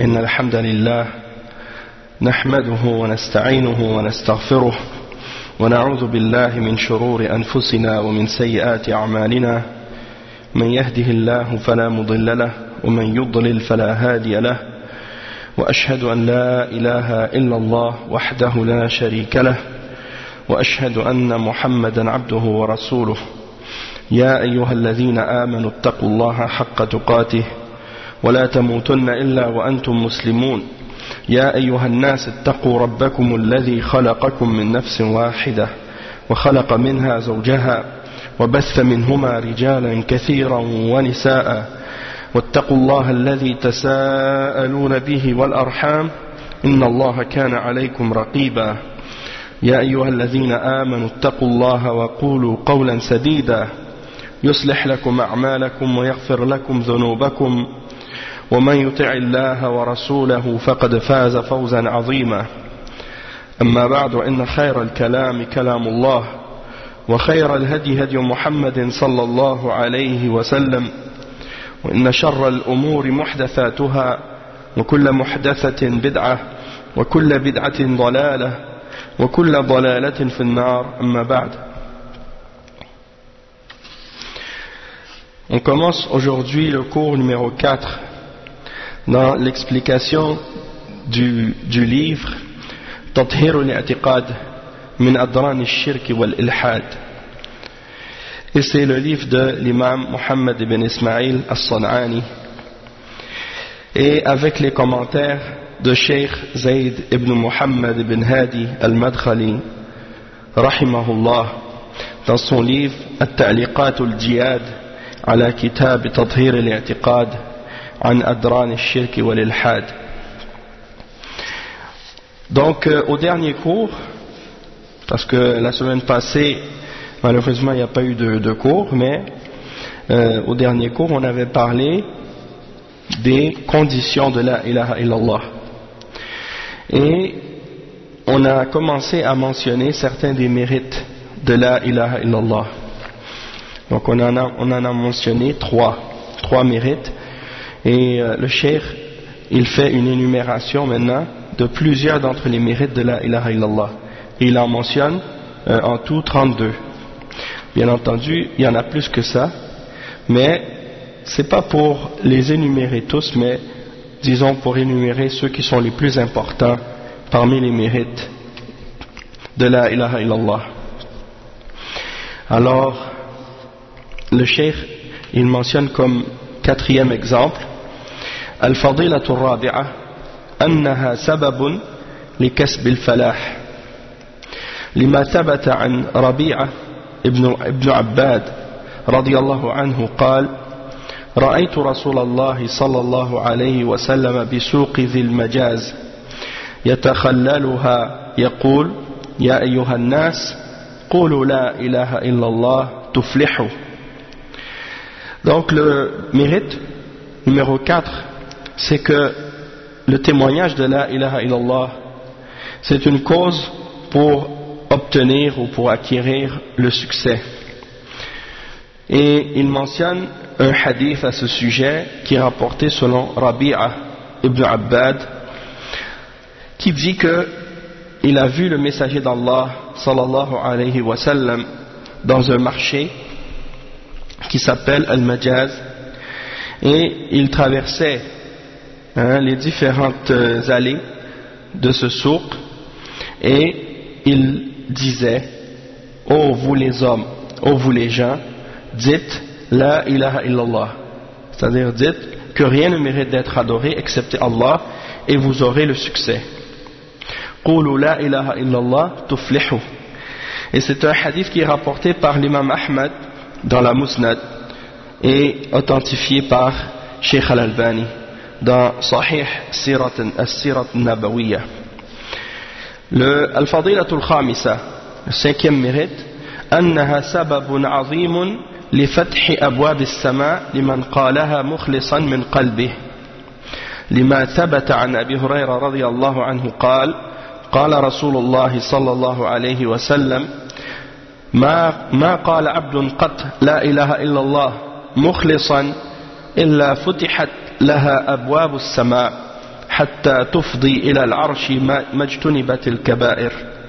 إن الحمد لله نحمده ونستعينه ونستغفره ونعوذ بالله من شرور أنفسنا ومن سيئات أعمالنا من يهده الله فلا مضل له ومن يضلل فلا هادي له وأشهد أن لا إله إلا الله وحده لا شريك له وأشهد أن محمدا عبده ورسوله يا أيها الذين آمنوا اتقوا الله حق تقاته ولا تموتن إلا وأنتم مسلمون يا أيها الناس اتقوا ربكم الذي خلقكم من نفس واحدة وخلق منها زوجها وبث منهما رجالا كثيرا ونساء واتقوا الله الذي تساءلون به والأرحام إن الله كان عليكم رقيبا يا أيها الذين آمنوا اتقوا الله وقولوا قولا سديدا يصلح لكم أعمالكم ويغفر لكم ذنوبكم ومن يطع الله ورسوله فقد فاز فوزا عظيما أما بعد وإن خير الكلام كلام الله وخير الهدي هدي محمد صلى الله عليه وسلم وإن شر الأمور محدثاتها وكل محدثة بدعة وكل بدعة ضلالة وكل ضلالة في النار أما بعد. On commence aujourd'hui le cours numéro 4 dans l'explication du livre Tathhir al-i'tiqad min adran al-shirk wal-ilhad. Et c'est le livre de l'imam Muhammad ibn Ismail al-San'ani et avec les commentaires de Cheikh Zayd ibn Muhammad ibn Hadi al-Madkhali rahimahullah dans son livre At-Ta'liqat al-Jiyad ala kitab Tathhir al-i'tiqad an adran al-shirk wal-ilhad. Donc au dernier cours, parce que la semaine passée malheureusement il n'y a pas eu de cours, mais au dernier cours on avait parlé des conditions de la ilaha illallah et on a commencé à mentionner certains des mérites de la ilaha illallah. Donc on en a mentionné trois mérites et le cheikh il fait une énumération maintenant de plusieurs d'entre les mérites de la ilaha illallah et il en mentionne en tout 32. Bien entendu il y en a plus que ça, mais c'est pas pour les énumérer tous, mais disons pour énumérer ceux qui sont les plus importants parmi les mérites de la ilaha illallah. Alors le cheikh il mentionne comme quatrième exemple الفضيلة الرابعة أنها سبب لكسب الفلاح لما ثبت عن ربيعة ابن عباد رضي الله عنه قال رأيت رسول الله صلى الله عليه وسلم بسوق ذي المجاز يتخللها يقول يا أيها الناس قولوا لا إله إلا الله تفلحوا. Donc le mérite numéro 4, c'est que le témoignage de la ilaha illallah, c'est une cause pour obtenir ou pour acquérir le succès. Et il mentionne un hadith à ce sujet qui est rapporté selon Rabi'a ibn Abbad, qui dit que il a vu le messager d'Allah sallallahu alayhi wa sallam dans un marché qui s'appelle Al-Majaz, et il traversait les différentes allées de ce souk et il disait ô vous les hommes, ô vous les gens, dites la ilaha illallah, c'est-à-dire dites que rien ne mérite d'être adoré excepté Allah et vous aurez le succès. Qulu la ilaha illallah tuflihu. Et c'est un hadith qui est rapporté par l'imam Ahmad dans la Musnad et authentifié par Sheikh Al-Albani dans Sahih As-Sirat Nabawiyya. Al-Fadilat al-Khamisa, le cinquième mérite, أنها سبب عظيم لفتح أبواب السماء لمن قالها مخلصا من قلبه لما ثبت عن أبي هريرة رضي الله عنه قال قال رسول الله صلى الله عليه وسلم ما قال عبد قط لا إله إلا الله مخلصا إلا فتحت لها أبواب السماء حتى تفضي إلى العرش ما اجتنبت الكبائر.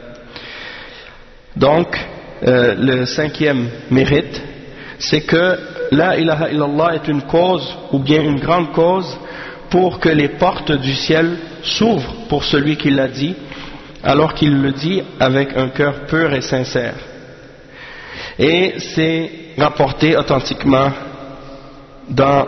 Donc le cinquième mérite, c'est que la ilaha illallah est une cause ou bien une grande cause pour que les portes du ciel s'ouvrent pour celui qui l'a dit, alors qu'il le dit avec un cœur pur et sincère. Et c'est rapporté authentiquement dans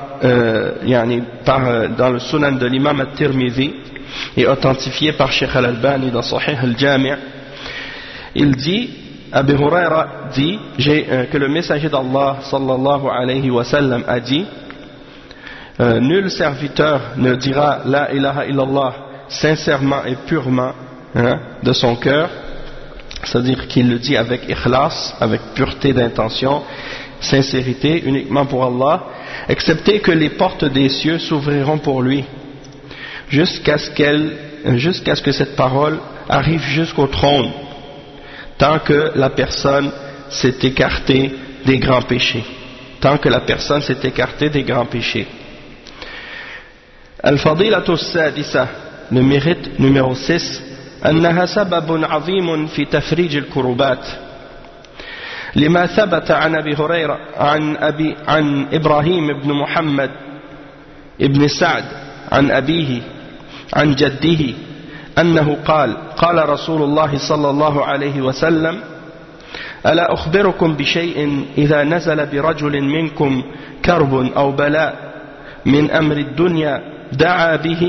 le Sunan de l'imam al-Tirmidhi et authentifié par Sheikh al-Albani dans Sahih al-Jami'. Il dit, Abu Huraira dit que le messager d'Allah sallallahu alayhi wa sallam a dit, nul serviteur ne dira la ilaha illallah sincèrement et purement de son cœur, c'est-à-dire qu'il le dit avec ikhlas, avec pureté d'intention, sincérité, uniquement pour Allah, excepté que les portes des cieux s'ouvriront pour lui, jusqu'à ce que cette parole arrive jusqu'au trône, tant que la personne s'est écartée des grands péchés. Tant que la personne s'est écartée des grands péchés. Al-Fadilatu as-Sadisa, le mérite numéro 6, أنها سبب عظيم في تفريج الكروبات لما ثبت عن أبي هريرة عن إبراهيم بن محمد ابن سعد عن أبيه عن جده أنه قال رسول الله صلى الله عليه وسلم ألا أخبركم بشيء إذا نزل برجل منكم كرب أو بلاء من أمر الدنيا دعا به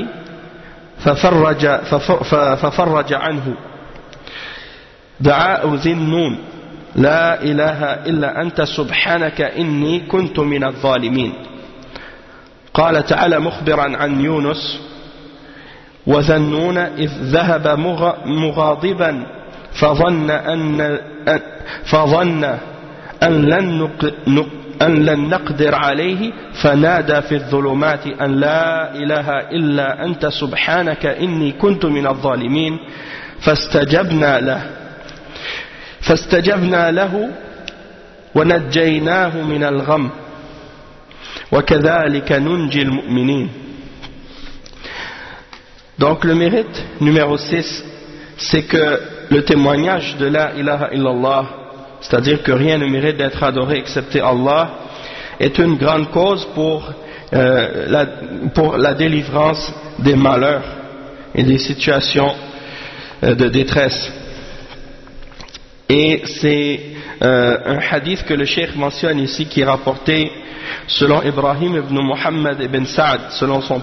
ففرج عنه دعاء ذي النون لا إله إلا أنت سبحانك إني كنت من الظالمين. قال تعالى مخبرا عن يونس وذنون إذ ذهب مغاضبا فظن أن لن نقدر عليه فنادى في الظلمات أن لا إله إلا أنت سبحانك إني كنت من الظالمين فاستجبنا له ونجيناه من الغم وكذلك ننجي المؤمنين. Donc le mérite numéro 6, c'est que le témoignage de la ilaha illallah, c'est-à-dire que rien ne mérite d'être adoré excepté Allah, est une grande cause pour la délivrance des malheurs et des situations de détresse. Et c'est un hadith que le cheikh mentionne ici qui est rapporté selon Ibrahim ibn Muhammad ibn Sa'd, selon son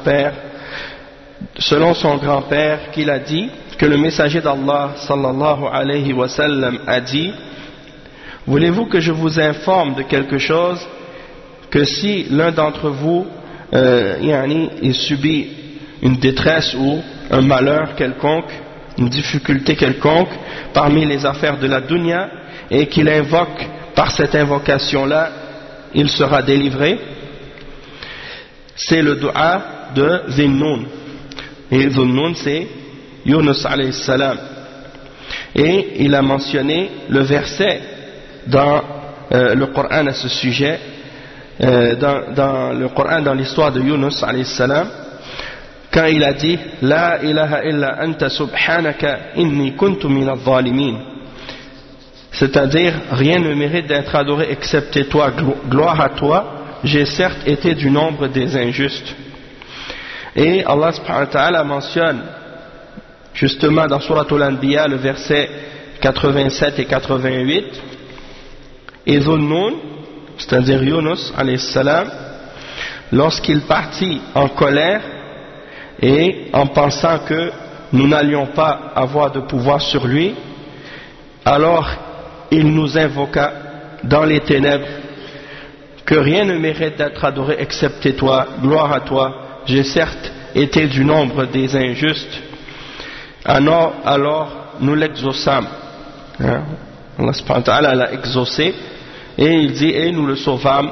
grand-père, qu'il a dit que le messager d'Allah sallallahu alayhi wa sallam a dit: voulez-vous que je vous informe de quelque chose que si l'un d'entre vous il subit une détresse ou un malheur quelconque, une difficulté quelconque parmi les affaires de la dunya, et qu'il invoque par cette invocation-là, il sera délivré? C'est le dua de Zinnun. Et Zinnun, c'est Yunus alayhi salam. Et il a mentionné le verset dans le Coran à ce sujet, dans le Coran, dans l'histoire de Yunus alayhi salam, quand il a dit La ilaha illa anta subhanaka inni kuntu min al-zalimin, c'est-à-dire rien ne mérite d'être adoré excepté toi, gloire à toi, j'ai certes été du nombre des injustes. Et Allah subhanahu wa ta'ala mentionne justement dans Surat al-Anbiya le verset 87 et 88, et Zunnun, c'est-à-dire Yunus alayhi salam, lorsqu'il partit en colère et en pensant que nous n'allions pas avoir de pouvoir sur lui, alors il nous invoqua dans les ténèbres que rien ne mérite d'être adoré excepté toi, gloire à toi, j'ai certes été du nombre des injustes. Alors nous l'exaucâmes. Allah subhanahu wa ta'ala l'a exaucé, et il dit, et nous le sauvâmes,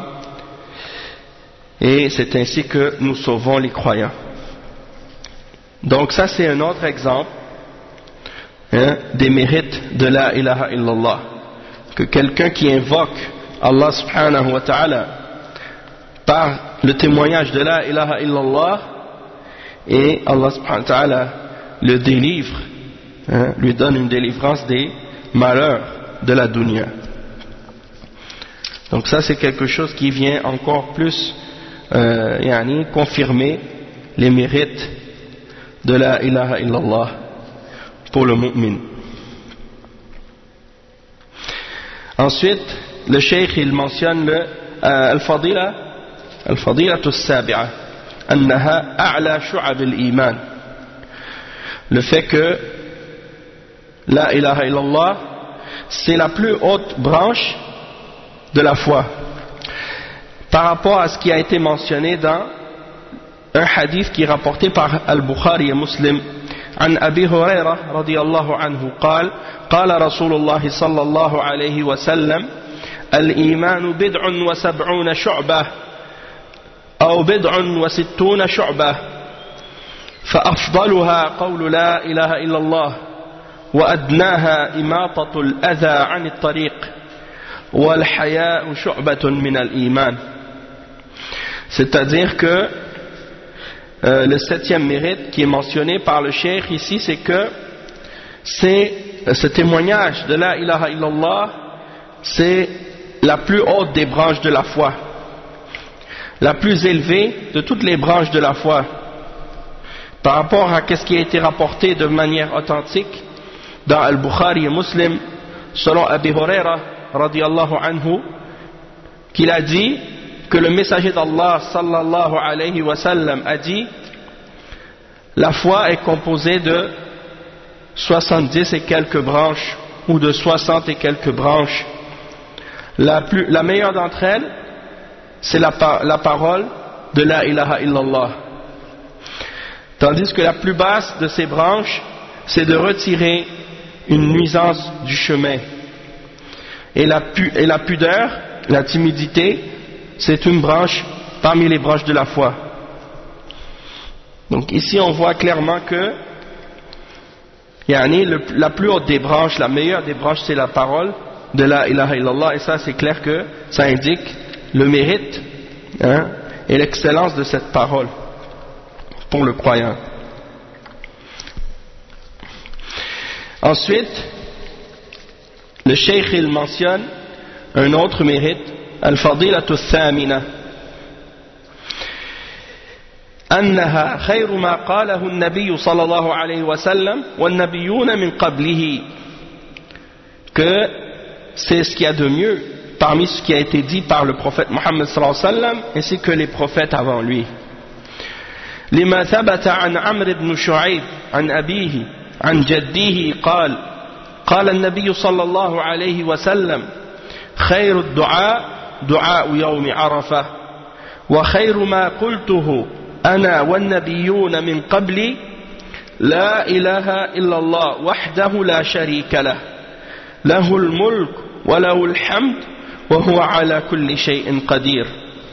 et c'est ainsi que nous sauvons les croyants. Donc ça c'est un autre exemple des mérites de la ilaha illallah, que quelqu'un qui invoque Allah subhanahu wa ta'ala par le témoignage de la ilaha illallah, et Allah subhanahu wa ta'ala le délivre, lui donne une délivrance des malheurs de la dunya. Donc ça c'est quelque chose qui vient encore plus confirmer les mérites de la ilaha illallah pour le mu'min. Ensuite, le cheikh il mentionne le al-fadila as-sabi'a annaha a'la shu'ab al-iman, le fait que la ilaha illallah c'est la plus haute branche de la foi par rapport à ce qui a été mentionné dans un hadith qui est rapporté par Al-Bukhari et Muslim عن أبي هريرة رضي الله عنه قال قال رسول الله صلى الله عليه وسلم الإيمان 79 شعبة أو 69 شعبة فأفضلها قول لا إله إلا الله وأدناها إماطة الأذى عن الطريق والحياء شعبة من الإيمان. C'est-à-dire que le septième mérite qui est mentionné par le cheikh ici, c'est que ce témoignage de la ilaha illallah, c'est la plus haute des branches de la foi, la plus élevée de toutes les branches de la foi, par rapport à ce qui a été rapporté de manière authentique dans Al-Bukhari et Muslim, selon Abi Huraira radiyallahu anhu, qu'il a dit que le messager d'Allah sallallahu alayhi wa sallam a dit: la foi est composée de 70 et quelques branches, ou de 60 et quelques branches. La meilleure d'entre elles, c'est la parole de la ilaha illallah. Tandis que la plus basse de ces branches, c'est de retirer une nuisance du chemin. Et la pudeur, la timidité, c'est une branche parmi les branches de la foi. Donc ici on voit clairement que la plus haute des branches, la meilleure des branches, c'est la parole de la ilaha illallah, et ça c'est clair que ça indique le mérite et l'excellence de cette parole pour le croyant. Ensuite, le cheikh il mentionne un autre mérite, al-fadilatu thamina, أنها خير ما قاله النبي صلى الله عليه وسلم والنبيون من قبله, que c'est ce qu'il y a de mieux parmi ce qui a été dit par le prophète Mohammed sallallahu alayhi wa sallam ainsi que les prophètes avant lui. لما ثبت عن عمرو بن شعيب عن أبيه عن جده قال قال النبي صلى الله عليه وسلم خير الدعاء دعاء يوم عرفة وخير ما قلته أنا والنبيون من قبلي لا إله إلا الله وحده لا شريك له له الملك وله الحمد وهو على كل شيء قدير.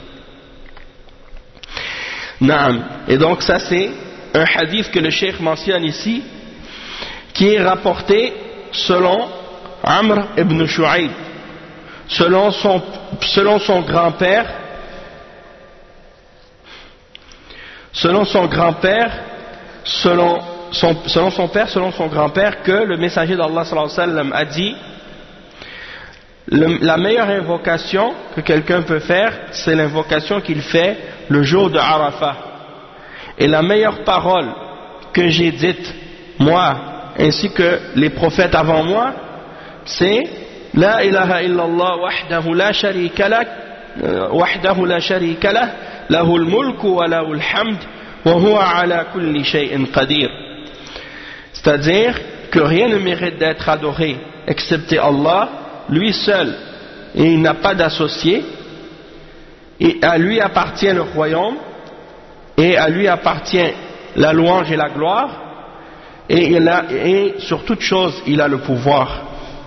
Naam. Et donc ça c'est un hadith que le cheikh mentionne ici, qui est rapporté selon Amr ibn Shu'aib, selon son grand-père, selon son grand-père, que le messager d'Allah sallallahu alayhi wa sallam a dit: la meilleure invocation que quelqu'un peut faire, c'est l'invocation qu'il fait le jour de Arafat. Et la meilleure parole que j'ai dite, moi, ainsi que les prophètes avant moi, c'est La ilaha illallah wahdahu la sharika lah lahul mulku wa lahul hamd wa huwa ala kulli shay'in qadir. C'est-à-dire que rien ne mérite d'être adoré excepté Allah, lui seul, et il n'a pas d'associé, et à lui appartient le royaume, et à lui appartient la louange et la gloire, et sur toute chose il a le pouvoir.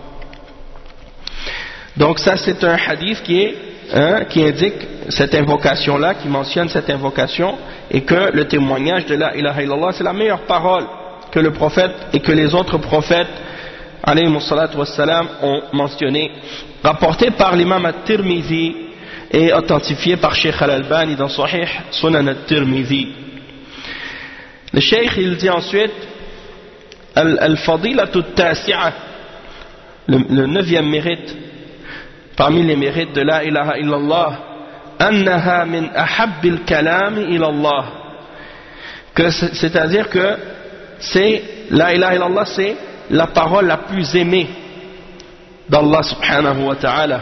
Donc ça c'est un hadith qui indique cette invocation-là, qui mentionne cette invocation, et que le témoignage de la ilaha illallah c'est la meilleure parole que le prophète et que les autres prophètes alayhi salatu wassalam ont mentionné, rapporté par l'imam at-Tirmidhi et authentifié par Sheikh al-Albani dans Sahih Sunan at-Tirmidhi. Le cheikh il dit ensuite al-fadilatu at-tasi'a, le 9e mérite parmi les mérites de la ilaha illallah, annaha min ahabbil kalami ila Allah, que c'est-à-dire que c'est la ilaha illallah, c'est la parole la plus aimée d'Allah subhanahu wa ta'ala.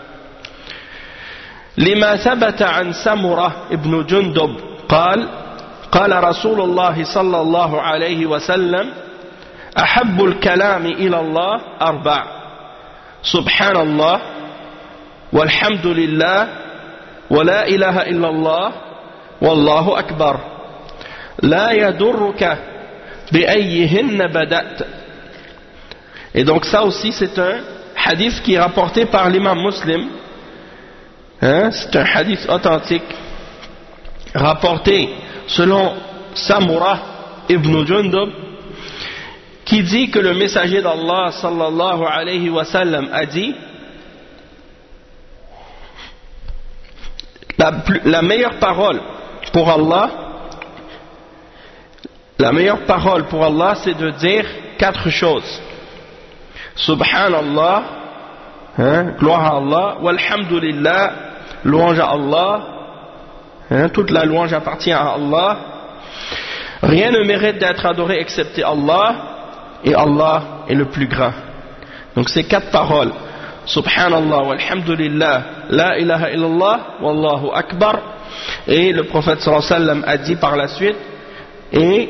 لما ثبت عن سمرة ابن جندب قال رسول الله صلى الله عليه وسلم أحب الكلام إلى الله 4 سبحان الله والحمد لله ولا إله إلا الله والله أكبر لا يضرك بأيهن بدأت. Et donc ça aussi c'est un hadith qui est rapporté par l'imam Muslim. C'est un hadith authentique rapporté selon Samura ibn Jundub, qui dit que le messager d'Allah sallallahu alayhi wa sallam a dit: la meilleure parole pour Allah, c'est de dire 4 choses. Subhanallah, gloire à Allah, walhamdulillah, louange à Allah, toute la louange appartient à Allah, rien ne mérite d'être adoré excepté Allah, et Allah est le plus grand. Donc ces 4 paroles, Subhanallah, walhamdulillah, la ilaha illallah, wallahu akbar, et le prophète sallallahu alayhi wa sallam a dit par la suite, et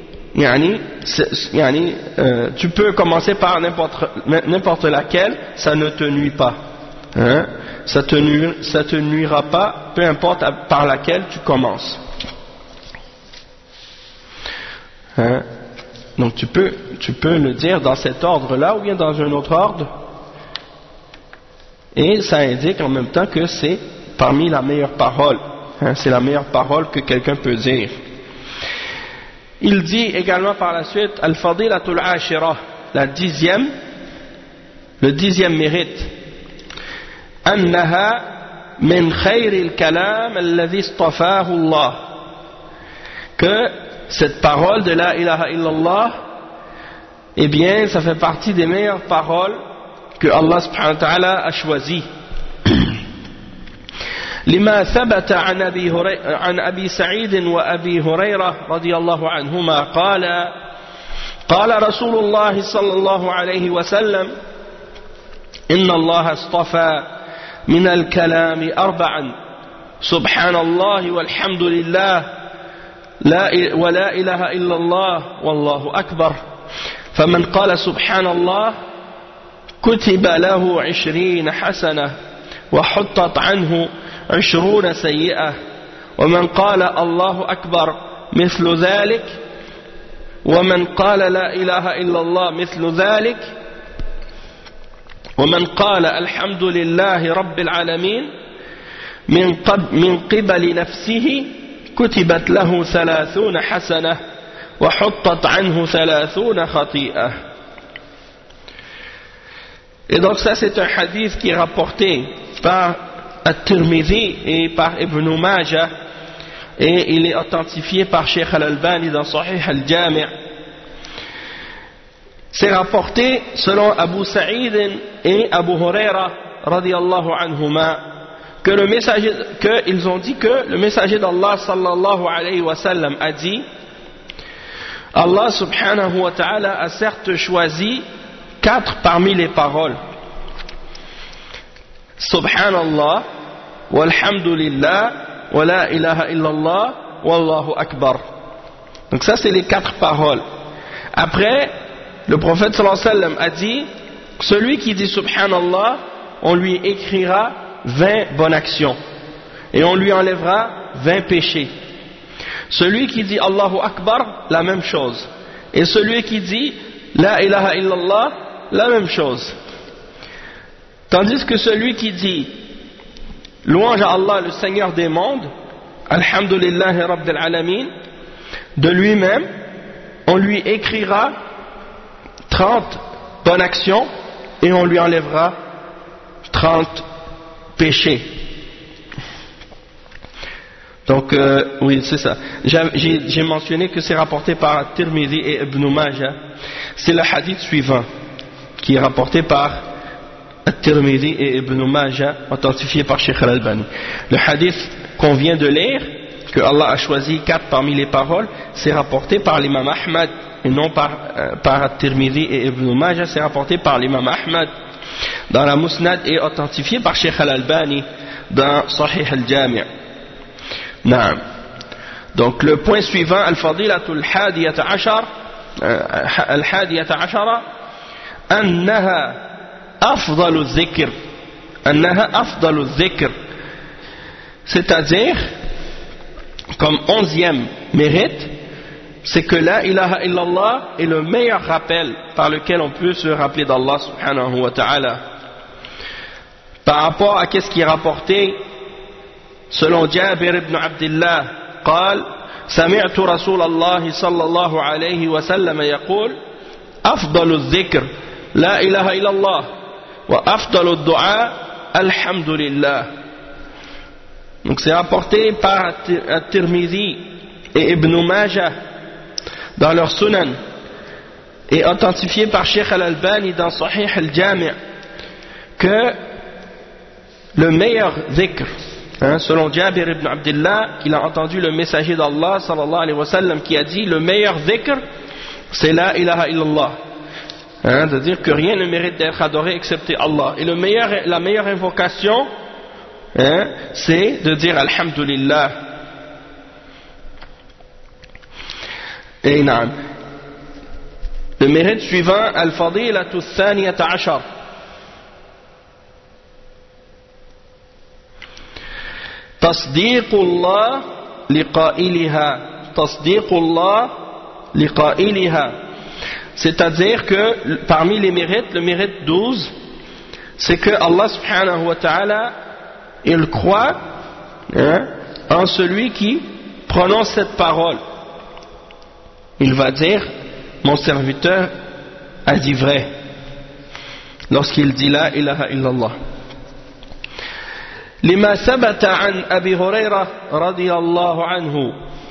tu peux commencer par n'importe laquelle, ça ne te nuit pas, ça te nuira pas, peu importe par laquelle tu commences. Donc tu peux le dire dans cet ordre-là ou bien dans un autre ordre, et ça indique en même temps que c'est parmi la meilleure parole, c'est la meilleure parole que quelqu'un peut dire. Il dit également par la suite al-fadilatul ashira, le 10e mérite, annaha min khayril kalam alladhi istafahu Allah, que cette parole de la ilaha illallah, eh bien ça fait partie des meilleures paroles que Allah subhanahu wa ta'ala a choisies. لما ثبت عن أبي سعيد وأبي هريرة رضي الله عنهما قال رسول الله صلى الله عليه وسلم إن الله اصطفى من الكلام 4 سبحان الله والحمد لله ولا إله إلا الله والله أكبر فمن قال سبحان الله كتب له 20 حسنة وحطت عنه 20 سيئة ومن قال الله أكبر مثل ذلك ومن قال لا إله إلا الله مثل ذلك ومن قال الحمد لله رب العالمين من قبل نفسه كتبت له 30 حسنة وحطت عنه 30 خطيئة. Et donc ça c'est un hadith qui est rapporté par At-Tirmidhi et par Ibn Majah, et il est authentifié par Sheikh Al-Albani dans Sahih Al-Jami'. C'est rapporté selon Abu Sa'id et Abu Huraira radiyallahu anhuma qu'ils ont dit que le messager d'Allah sallallahu alayhi wa sallam a dit: Allah subhanahu wa ta'ala a certes choisi 4 parmi les paroles. Subhanallah, walhamdulillah, wa la ilaha illallah, wallahu akbar. Donc ça c'est les 4 paroles. Après, le prophète sallallahu alayhi wa sallam a dit: celui qui dit Subhanallah, on lui écrira 20 bonnes actions et on lui enlèvera 20 péchés. Celui qui dit Allahu Akbar, la même chose. Et celui qui dit La ilaha illallah, la même chose. Tandis que celui qui dit louange à Allah, le Seigneur des mondes, Alhamdulillahi Rabbil Alamin, de lui-même, on lui écrira 30 bonnes actions et on lui enlèvera 30 péchés. Donc, oui, c'est ça. J'ai mentionné que c'est rapporté par Tirmidhi et Ibn Majah. C'est le hadith suivant qui est rapporté par Tirmidhi et Ibn Majah, authentifié par Sheikh Al-Albani. Le hadith qu'on vient de lire, que Allah a choisi 4 parmi les paroles, c'est rapporté par l'imam Ahmad et non par Tirmidhi et Ibn Majah, c'est rapporté par l'imam Ahmad dans la Musnad et authentifié par Sheikh Al-Albani dans Sahih Al-Jami'. Naam. Donc le point suivant, al-fadilatul hadiyata ashara, annaha afdalu dhikr, c'est-à-dire comme 11e mérite, c'est que la ilaha illallah est le meilleur rappel par lequel on peut se rappeler d'Allah subhanahu wa ta'ala. Par rapport à qu'est-ce qui est rapporté selon Jabir ibn Abdullah, قال سمعت رسول الله صلى الله عليه وسلم يقول أفضل الذكر لا إله إلا الله وأفضل الدعاء الحمد لله. Donc c'est rapporté par Tirmidhi et Ibn Majah dans leur Sunan et authentifié par Sheikh Al-Albani dans Sahih Al-Jami' que le meilleur dhikr, selon Jabir ibn Abdullah, qu'il a entendu le messager d'Allah sallallahu alayhi wa sallam qui a dit le meilleur dhikr c'est la ilaha illallah, c'est-à-dire que rien ne mérite d'être adoré excepté Allah, et la meilleure invocation c'est de dire alhamdulillah. Et naam, le mérite suivant, al-fadilatu thaniyata ashar, tasdiqullah liqa'iliha, c'est-à-dire que parmi les mérites, le mérite 12, c'est que Allah subhanahu wa ta'ala, il croit en celui qui prononce cette parole. Il va dire, mon serviteur a dit vrai lorsqu'il dit la ilaha illallah. لما ثبت عن أبي هريرة رضي الله عنه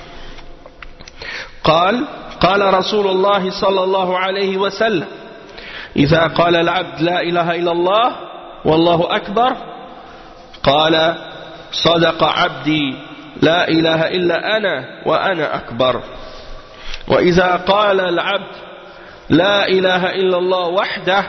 قال رسول الله صلى الله عليه وسلم إذا قال العبد لا إله إلا الله والله أكبر قال صدق عبدي لا إله إلا أنا وأنا أكبر. وإذا قال العبد لا إله إلا الله وحده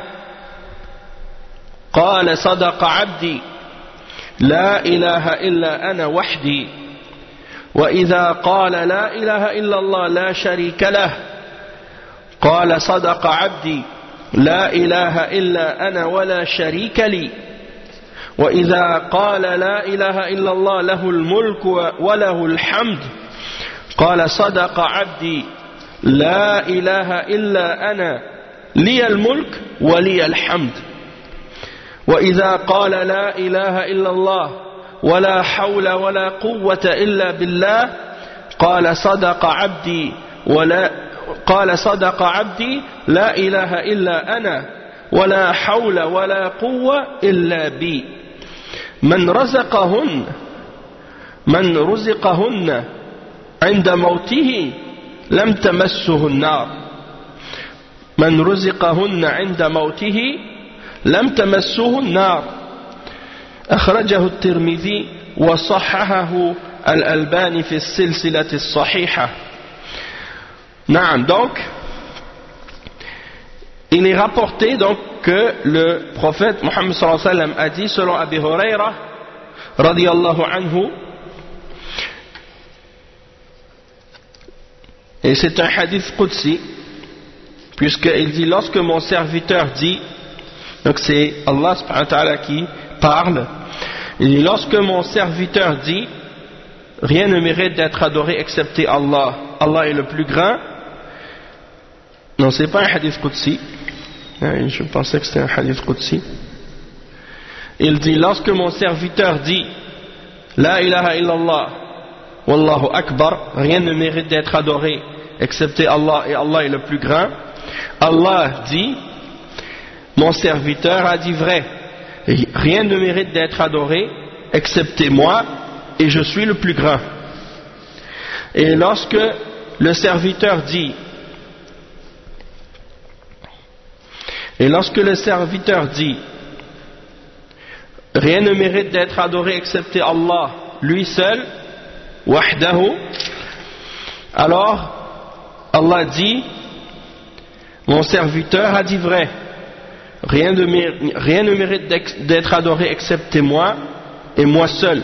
قال صدق عبدي لا إله إلا أنا وحدي. وإذا قال لا إله إلا الله لا شريك له قال صدق عبدي لا إله إلا أنا ولا شريك لي. وإذا قال لا إله إلا الله له الملك وله الحمد قال صدق عبدي لا إله إلا أنا لي الملك ولي الحمد. وإذا قال لا إله إلا الله ولا حول ولا قوة إلا بالله قال صدق عبدي لا إله إلا أنا ولا حول ولا قوة إلا بي. من رزقهن عند موته لم تمسه النار. من رزقهن عند موته لم تمسه النار. أخرجه الترمذي وصححه الألباني في السلسلة الصحيحة. نعم, donc il est rapporté donc que le prophète Mohammed sallallahu alayhi wa sallam a dit selon Abi Huraira radiyallahu anhu, et c'est un hadith qudsi, puisqu'il dit lorsque mon serviteur dit, donc c'est Allah subhanahu wa ta'ala qui parle, il dit lorsque mon serviteur dit rien ne mérite d'être adoré excepté Allah, Allah est le plus grand. Non, c'est pas un hadith qudsi, je pensais que c'était un hadith qudsi. Il dit lorsque mon serviteur dit la ilaha illallah wallahu akbar, rien ne mérite d'être adoré excepté Allah et Allah est le plus grand, Allah dit mon serviteur a dit vrai, rien ne mérite d'être adoré excepté moi et je suis le plus grand. Et lorsque le serviteur dit, rien ne mérite d'être adoré excepté Allah, lui seul, wahdahu, alors Allah dit, mon serviteur a dit vrai, rien ne mérite d'être adoré excepté moi et moi seul.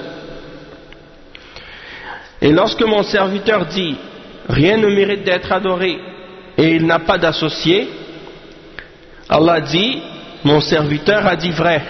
Et lorsque mon serviteur dit, rien ne mérite d'être adoré et il n'a pas d'associé, Allah dit, mon serviteur a dit vrai,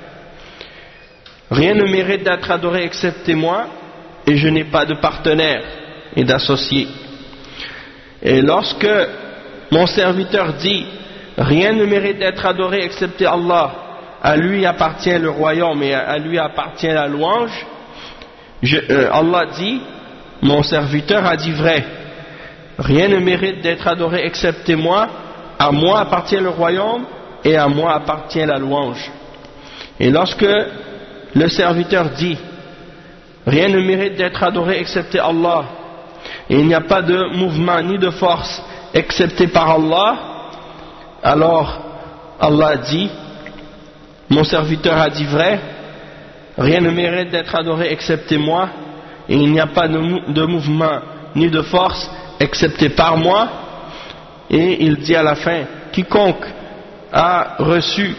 rien ne mérite d'être adoré excepté moi et je n'ai pas de partenaire et d'associé. Et lorsque mon serviteur dit, rien ne mérite d'être adoré excepté Allah, à lui appartient le royaume et à lui appartient la louange, Allah dit, mon serviteur a dit vrai, rien ne mérite d'être adoré excepté moi, à moi appartient le royaume et à moi appartient la louange. Et lorsque le serviteur dit, rien ne mérite d'être adoré excepté Allah, et il n'y a pas de mouvement ni de force excepté par Allah, alors Allah dit, mon serviteur a dit vrai, rien ne mérite d'être adoré excepté moi, et il n'y a pas de mouvement ni de force excepté par moi. Et il dit à la fin, quiconque a reçu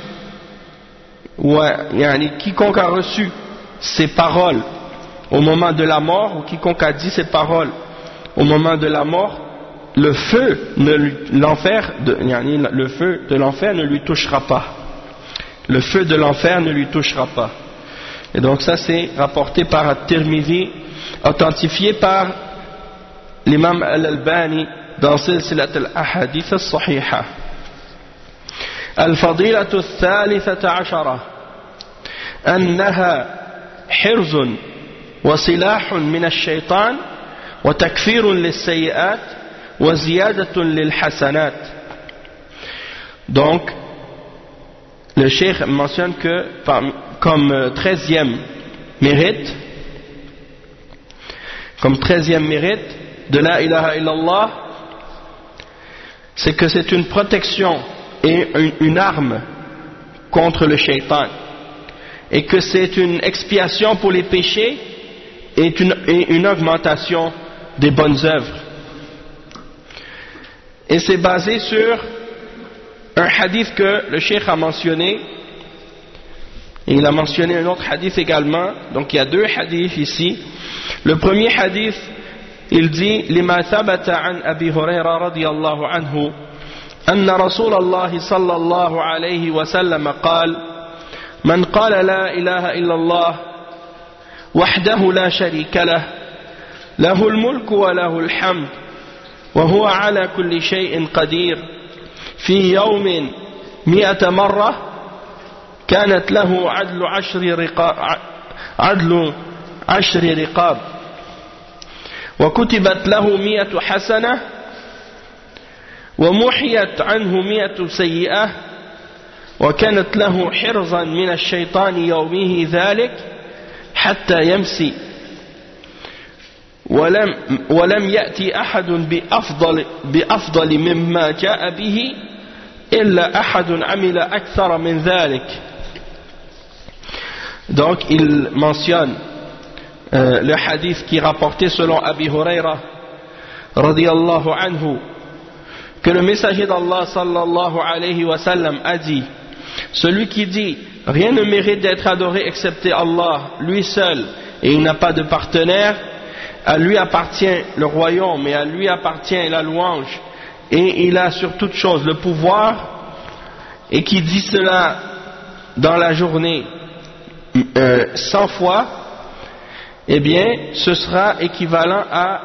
ces paroles au moment de la mort, ou quiconque a dit ces paroles au moment de la mort, le feu de l'enfer ne lui touchera pas. Le feu de l'enfer ne lui touchera pas. Et donc ça c'est rapporté par At-Tirmidhi, authentifié par l'imam Al-Albani dans Silsilat al-Ahadith al-Sahiha. الفضيلة الثالثة عشرة أنها حرز وسلاح من الشيطان وتكفير للسيئات وزيادة للحسنات. Donc le cheikh mentionne que comme 13e mérite de la ilaha illallah, c'est que c'est une protection et une arme contre le shaitan, et que c'est une expiation pour les péchés et une augmentation des bonnes œuvres. Et c'est basé sur un hadith que le cheikh a mentionné, et il a mentionné un autre hadith également. Donc il y a deux hadiths ici. Le premier hadith, il dit لما ثبت عن أبي هريرة رضي الله عنه أن رسول الله صلى الله عليه وسلم قال من قال لا إله إلا الله وحده لا شريك له له الملك وله الحمد وهو على كل شيء قدير في يوم 100 مرة كانت له عدل 10 رقاب وكتبت له 100 حسنة ومحيت عنه 100 سيئة وكانت له حرزا من الشيطان يومه ذلك حتى يمسي ولم يأتي أحد بأفضل مما جاء به إلا أحد عمل أكثر من ذلك. Donc il mentionne le hadith qui est rapporté selon Abi Huraira radiyallahu anhu, que le messager d'Allah sallallahu alayhi wa sallam a dit, celui qui dit rien ne mérite d'être adoré excepté Allah, lui seul, et il n'a pas de partenaire, à lui appartient le royaume et à lui appartient la louange, et il a sur toute chose le pouvoir, et qui dit cela dans la journée 100 fois, eh bien ce sera équivalent à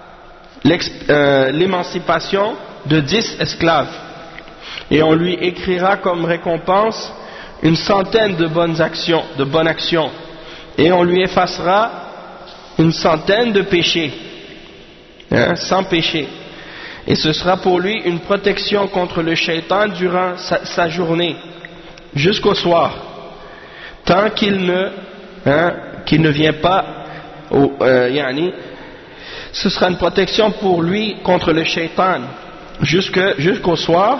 l'émancipation de 10 esclaves, et on lui écrira comme récompense une centaine de bonnes actions, et on lui effacera une centaine de péchés, 100 péchés, et ce sera pour lui une protection contre le shaitan durant sa journée jusqu'au soir, tant qu'il ne vient pas ce sera une protection pour lui contre le shaitan jusqu'au soir.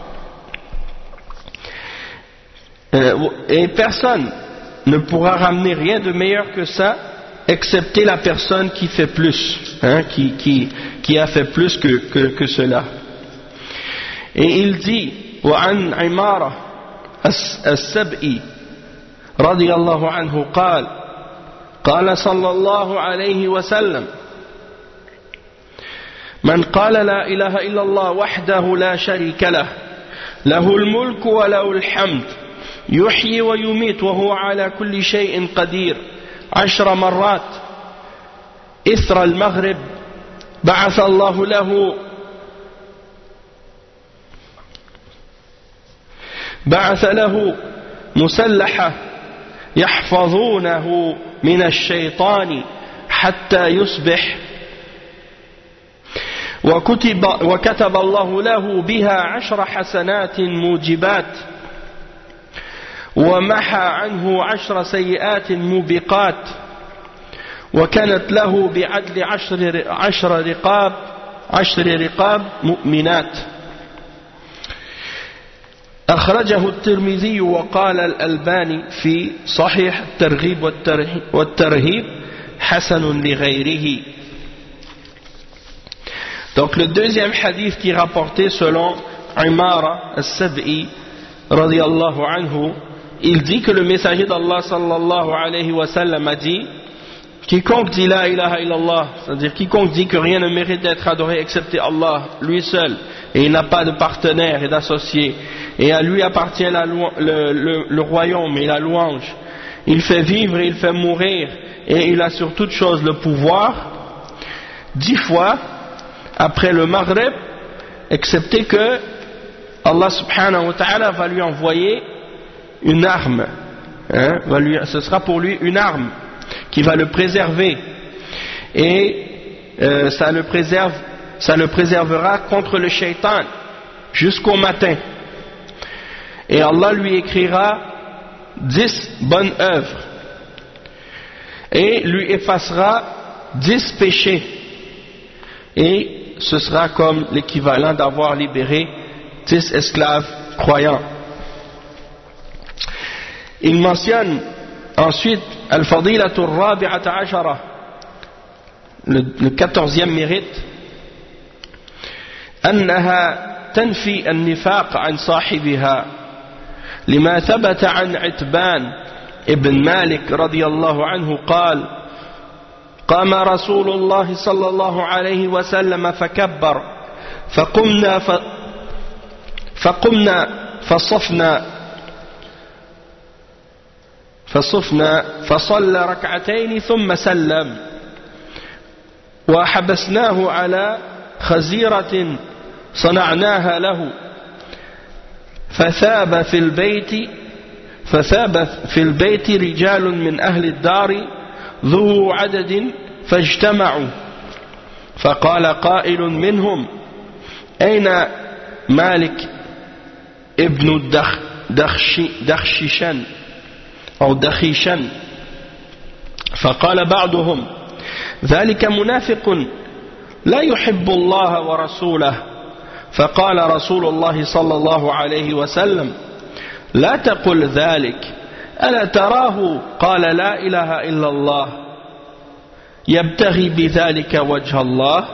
Et personne ne pourra ramener rien de meilleur que ça, excepté la personne qui fait plus, qui a fait plus que cela. Et il dit, وعن عمارة السبئي رضي الله عنه قال قال صلى الله عليه وسلم من قال لا إله إلا الله وحده لا شريك له له الملك وله الحمد يحيي ويميت وهو على كل شيء قدير 10 مرات إثر المغرب بعث له مسلحة يحفظونه من الشيطان حتى يصبح وكتب الله له بها 10 حسنات موجبات ومحى عنه 10 سيئات موبقات وكانت له بعدل 10 رقاب مؤمنات أخرجه الترمذي وقال الألباني في صحيح الترغيب والترهيب حسن لغيره. Donc le deuxième hadith qui est rapporté selon Umara al-Sab'i radiyallahu anhu, il dit que le messager d'Allah sallallahu alayhi wa sallam a dit: quiconque dit la ilaha illallah, c'est-à-dire quiconque dit que rien ne mérite d'être adoré excepté Allah, lui seul, et il n'a pas de partenaire et d'associé, et à lui appartient le royaume et la louange, il fait vivre et il fait mourir, et il a sur toute chose le pouvoir, 10 fois après le Maghreb, excepté que Allah subhanahu wa ta'ala va lui envoyer une arme, ce sera pour lui une arme qui va le préserver, et ça le préservera contre le shaitan jusqu'au matin, et Allah lui écrira 10 bonnes œuvres et lui effacera 10 péchés, et ce sera comme l'équivalent d'avoir libéré 10 esclaves croyants. Il mentionne ensuite Al-Fadilatul Rabi'ata Ashara, le 14e mérite, أنها تنفي النفاق عن صاحبها لما ثبت عن عتبان ابن مالك رضي الله عنه قال قام رسول الله صلى الله عليه وسلم فكبر فقمنا فصفنا فصلى ركعتين ثم سلم وحبسناه على خزيرة صنعناها له فثاب في البيت رجال من أهل الدار ذو عدد فاجتمعوا فقال قائل منهم أين مالك ابن دخشيشن أو دخيشن فقال بعضهم ذلك منافق لا يحب الله ورسوله فقال رسول الله صلى الله عليه وسلم لا تقل ذلك ألا تراه قال لا إله إلا الله يبتغي بذلك وجه الله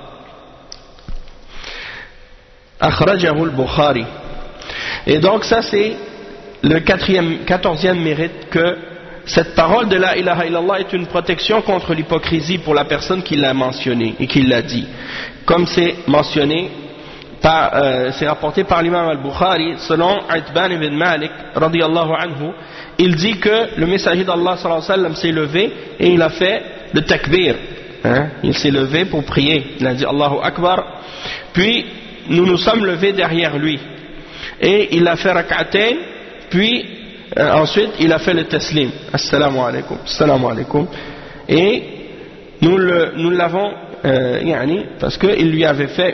أخرجه البخاري. Et donc ça c'est le 14e mérite, que cette parole de la ilaha illallah est une protection contre l'hypocrisie pour la personne qui l'a mentionné et qui l'a dit, comme c'est mentionné c'est rapporté par l'imam al-Bukhari selon Itban ibn Malik radiyallahu anhu. Il dit que le messager d'Allah sallallahu alayhi wa sallam s'est levé et il a fait le takbir, il s'est levé pour prier, il a dit Allahu Akbar, puis nous nous sommes levés derrière lui et il a fait rak'atayn, puis ensuite il a fait le taslim, assalamu alaikum, et nous l'avons parce qu'il lui avait fait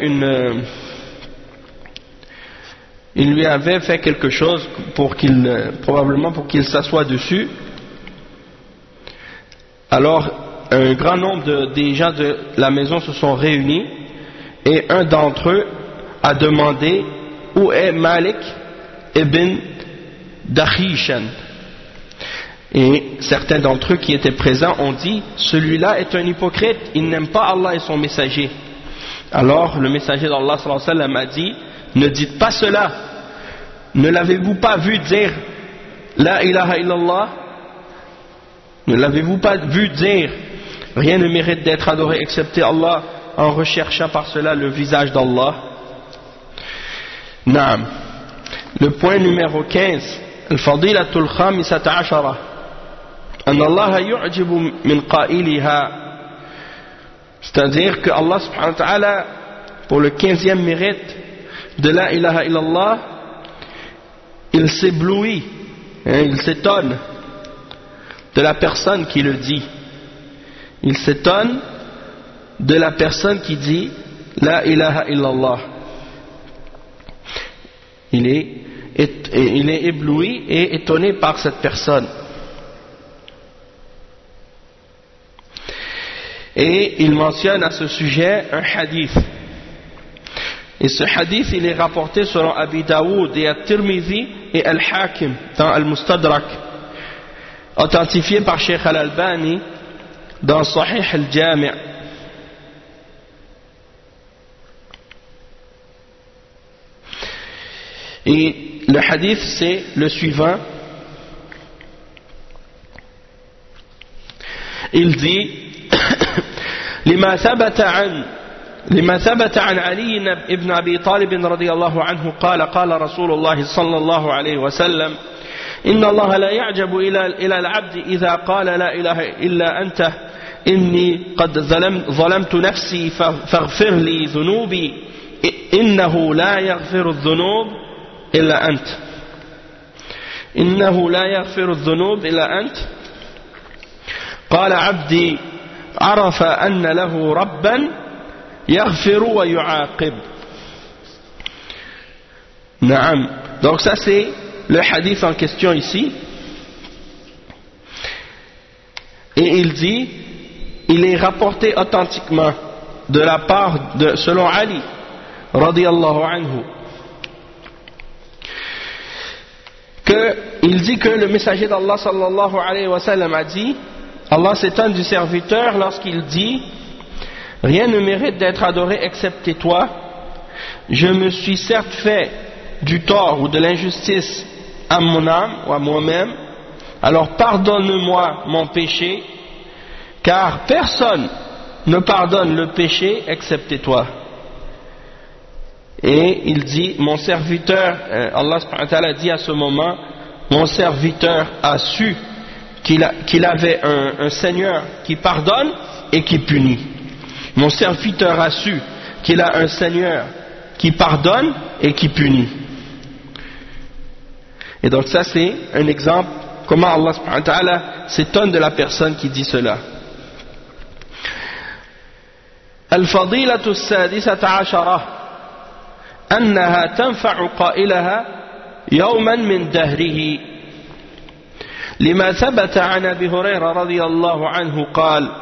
il lui avait fait quelque chose probablement pour qu'il s'assoie dessus. Alors un grand nombre des gens de la maison se sont réunis et un d'entre eux a demandé où est Malik ibn Dakhishan. Et certains d'entre eux qui étaient présents ont dit, celui-là est un hypocrite, il n'aime pas Allah et son messager. Alors le messager d'Allah sallallahu alayhi wa sallam a dit, ne dites pas cela, ne l'avez-vous pas vu dire la ilaha illallah, ne l'avez-vous pas vu dire rien ne mérite d'être adoré excepté Allah, en recherchant par cela le visage d'Allah. Naam. Le point numéro 15, al-fadilatul khamisata ashara, an Allah yu'jibu min qa'iliha, c'est-à-dire que Allah subhanahu wa ta'ala, pour le 15e mérite de la ilaha illallah, il s'éblouit, il s'étonne de la personne qui le dit. Il s'étonne de la personne qui dit la ilaha illallah. Il est ébloui et étonné par cette personne. Et il mentionne à ce sujet un hadith. Et ce hadith, il est rapporté selon Abi Daoud et At-Tirmidhi et Al-Hakim dans Al-Mustadrak, authentifié par Sheikh Al-Albani dans Sahih Al-Jami'. Et le hadith, c'est le suivant. Il dit لما ثبت عن علي بن أبي طالب رضي الله عنه قال قال رسول الله صلى الله عليه وسلم إن الله لا يعجب إلى العبد إذا قال لا إله إلا أنت إني قد ظلمت نفسي فاغفر لي ذنوبي إنه لا يغفر الذنوب إلا أنت إنه لا يغفر الذنوب إلا أنت قال عبدي عرف أن له ربا يغفر ويعاقب. Naam. Donc ça c'est le hadith en question ici. Et il dit, il est rapporté authentiquement de la part de, selon Ali radiyallahu anhu, que il dit que le messager d'Allah sallallahu alayhi wa sallam a dit, Allah s'étonne du serviteur lorsqu'il dit rien ne mérite d'être adoré excepté toi. Je me suis certes fait du tort ou de l'injustice à mon âme ou à moi-même, alors pardonne-moi mon péché, car personne ne pardonne le péché excepté toi. Et il dit, mon serviteur, Allah subhanahu wa ta'ala dit à ce moment, mon serviteur a su qu'il avait un Seigneur qui pardonne et qui punit. Mon serviteur a su qu'il a un Seigneur qui pardonne et qui punit. Et donc ça c'est un exemple comment Allah subhanahu wa ta'ala s'étonne de la personne qui dit cela. الفضيلة السادسة عشرة أنها تنفع قائلها يوما من دهره لما ثبت عن أبي هريرة رضي الله عنه قال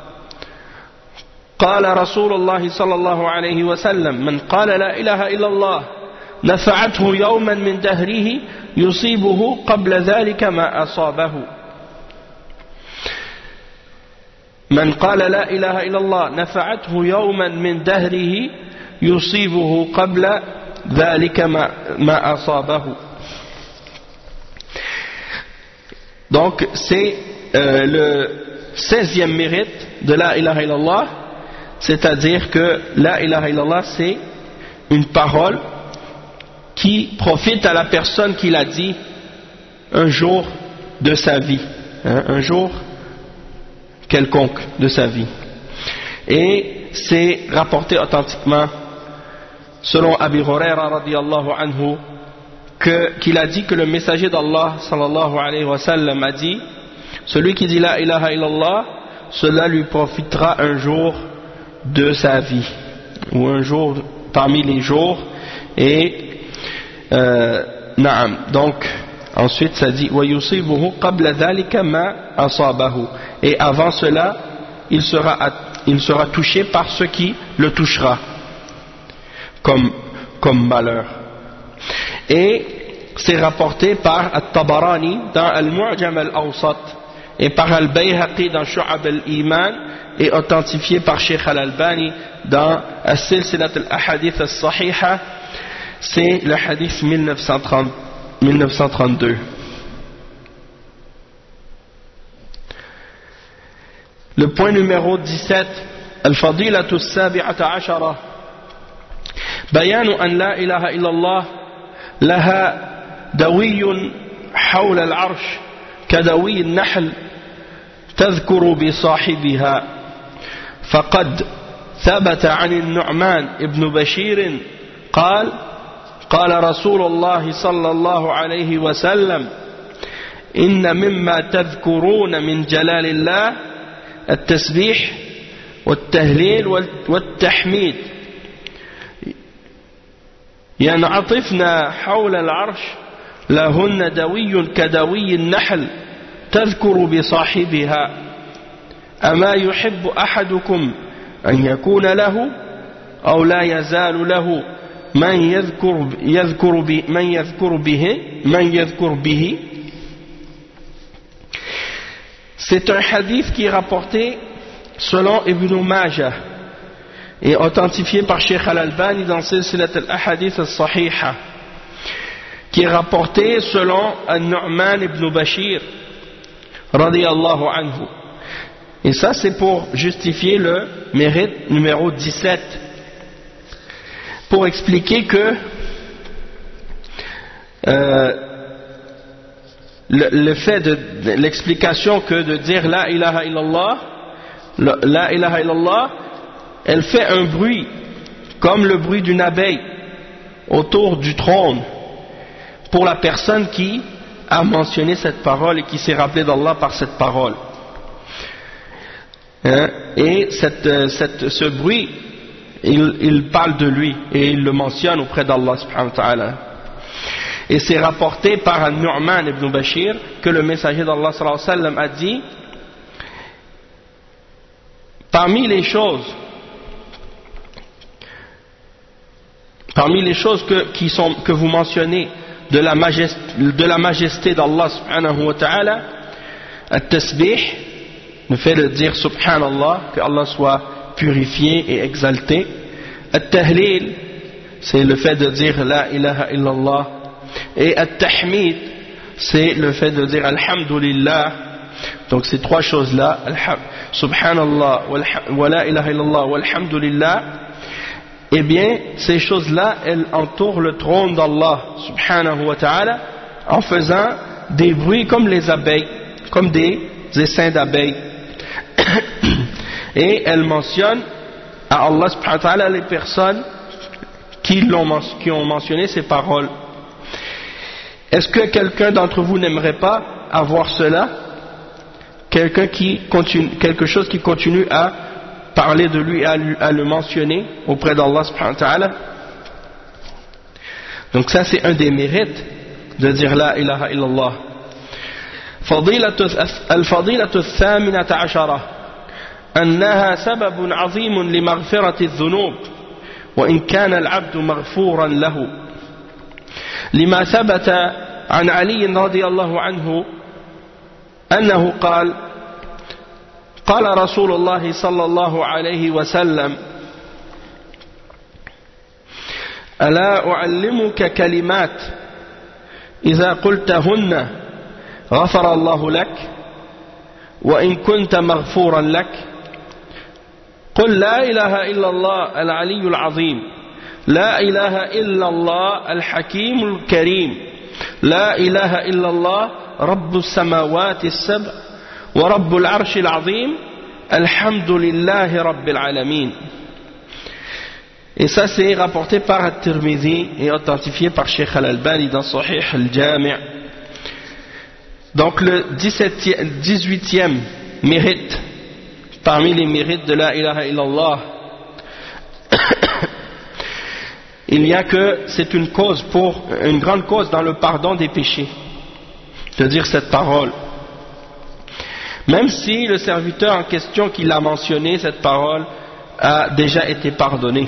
قال رسول الله صلى الله عليه وسلم من قال لا إله إلا الله نفعته يوما من دهره يصيبه قبل ذلك ما أصابه. من قال لا إله إلا الله نفعته يوما من دهره يصيبه قبل ذلك ما أصابه. Donc c'est le 16e mérite de la ilaha illallah, c'est-à-dire que la ilaha illallah c'est une parole qui profite à la personne qui l'a dit un jour de sa vie, un jour quelconque de sa vie. Et c'est rapporté authentiquement selon Abi Huraira radiyallahu anhu qu'il a dit que le messager d'Allah sallallahu alayhi wa sallam a dit, celui qui dit la ilaha illallah, cela lui profitera un jour de sa vie, ou un jour parmi les jours. Et naam, donc ensuite ça dit wa yusibuhu qabla dhalika ma asabahu, et avant cela il sera touché par ce qui le touchera comme malheur. Et c'est rapporté par At-Tabarani dans Al-Mu'jam Al-Awsat et par Al-Bayhaqi dans Shu'ab Al-Iman et authentifié par Sheikh Al-Albani dans As-Silsilat Al-Ahadith As-Sahiha, c'est le hadith 1932. Le point numéro 17, Al-Fadilatu As-Sabi'ata Ashara, Bayanu an la ilaha illallah laha دوي حول العرش كدوي النحل تذكر بصاحبها فقد ثبت عن النعمان ابن بشير قال قال رسول الله صلى الله عليه وسلم إن مما تذكرون من جلال الله التسبيح والتهليل والتحميد ينعطفن حول العرش لهن دوي كدوي النحل تذكر بصاحبها أما يحب أحدكم أن يكون له أو لا يزال له من يذكر به. C'est un hadith qui est rapporté selon Ibn Majah et authentifié par Sheikh Al-Albani dans Silsilat Al-Ahadith As-Sahiha, qui est rapporté selon An-Nu'man ibn Bashir radiyallahu anhu. Et ça c'est pour justifier le mérite numéro 17, pour expliquer que le fait de l'explication que de dire la ilaha illallah, elle fait un bruit comme le bruit d'une abeille autour du trône pour la personne qui a mentionné cette parole et qui s'est rappelé d'Allah par cette parole. Et ce bruit, il parle de lui et il le mentionne auprès d'Allah subhanahu wa ta'ala. Et c'est rapporté par An-Nu'man ibn Bashir que le messager d'Allah sallallahu alayhi wa sallam a dit: parmi les choses que vous mentionnez de la majesté d'Allah subhanahu wa ta'ala, at-tasbih, le fait de dire subhanallah, que Allah soit purifié et exalté. At-tahlil, c'est le fait de dire la ilaha illallah. Et at-tahmid, c'est le fait de dire alhamdulillah. Donc ces trois choses-là, subhanallah, wa la ilaha illallah, wa alhamdulillah, eh bien ces choses-là, elles entourent le trône d'Allah subhanahu wa ta'ala en faisant des bruits comme les abeilles, comme des essaims d'abeilles. Et elles mentionnent à Allah subhanahu wa ta'ala les personnes qui ont mentionné ces paroles. Est-ce que quelqu'un d'entre vous n'aimerait pas avoir cela? Quelque chose qui continue à parler de lui, à le mentionner auprès d'Allah subhanahu wa ta'ala. Donc ça c'est un des mérites de dire la ilaha illallah. الفضيلة الثامنة عشرة أنها سبب عظيم لمغفرة الذنوب وإن كان العبد مغفورا له لما ثبت عن علي رضي الله عنه أنه قال قال رسول الله صلى الله عليه وسلم ألا أعلمك كلمات إذا قلتهن غفر الله لك وإن كنت مغفورا لك قل لا إله إلا الله العلي العظيم لا إله إلا الله الحكيم الكريم لا إله إلا الله رب السماوات السبع ورب العرش العظيم الحمد لله رب العالمين. Et ça c'est rapporté par At-Tirmidhi et authentifié par Sheikh Al-Albani dans Sahih Al-Jami'. Donc le 18e mérite parmi les mérites de la ilaha illallah, il y a que c'est une grande cause dans le pardon des péchés de dire cette parole. même si le serviteur en question qui l'a mentionné, cette parole, a déjà été pardonné.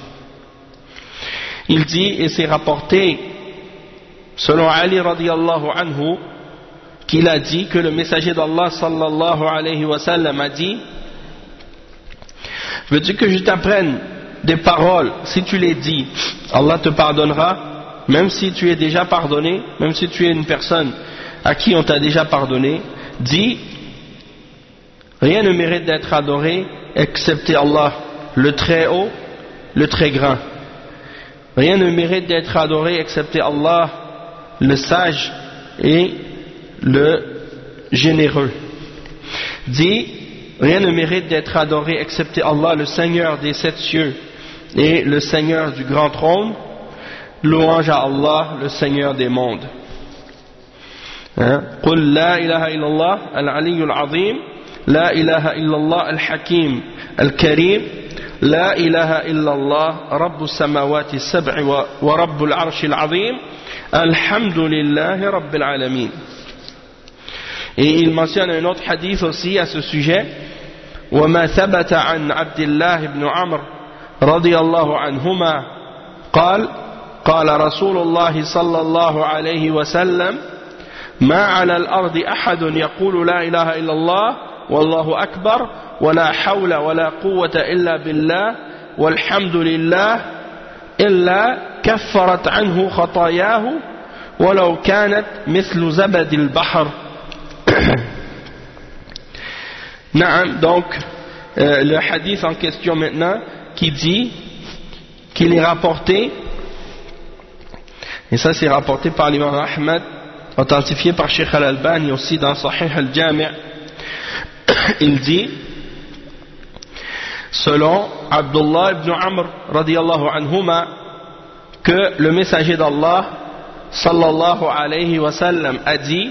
Il dit, et c'est rapporté, selon Ali radiallahu anhu, qu'il a dit que le messager d'Allah sallallahu alayhi wa sallam a dit: veux-tu que je t'apprenne des paroles, si tu les dis, Allah te pardonnera, même si tu es déjà pardonné, même si tu es une personne à qui on t'a déjà pardonné. Dis, rien ne mérite d'être adoré excepté Allah, le très haut, le très grand. Rien ne mérite d'être adoré excepté Allah, le sage et le généreux. Dis, rien ne mérite d'être adoré excepté Allah, le Seigneur des 7 cieux et le Seigneur du grand trône. Louange à Allah, le Seigneur des mondes. قل لا إله إلا الله العلي العظيم لا إله إلا الله الحكيم الكريم لا إله إلا الله رب السماوات السبع ورب العرش العظيم الحمد لله رب العالمين. Et il mentionne un autre hadith aussi à ce sujet: وما ثبت عن عبد الله بن عمرو رضي الله عنهما قال قال رسول الله صلى الله عليه وسلم ما على الأرض أحد يقول لا إله إلا الله والله أكبر ولا حول ولا قوة إلا بالله والحمد لله إلا كفرت عنه خطاياه ولو كانت مثل زبد البحر. Donc le hadith en question maintenant qui dit qu'il est rapporté, et ça c'est rapporté par l'imam Ahmad, authentifié par Sheikh Al-Albani aussi dans Sahih Al-Jami', il dit, selon Abdullah ibn Amr radiyallahu anhuma, que le messager d'Allah sallallahu alayhi wa sallam a dit: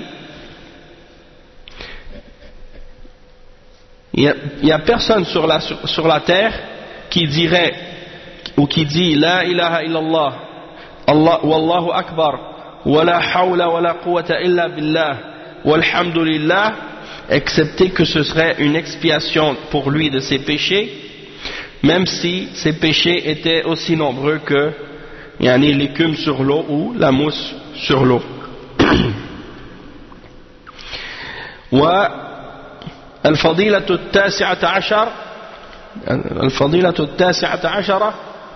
il n'y a personne sur la terre qui dirait ou qui dit la ilaha illallah Allah wallahu akbar wala hawla wala quwwata illa billah walhamdulillah, excepté que ce serait une expiation pour lui de ses péchés, même si ses péchés étaient aussi nombreux que l'écume sur l'eau ou la mousse sur l'eau. الفضيلة التاسعة عشرة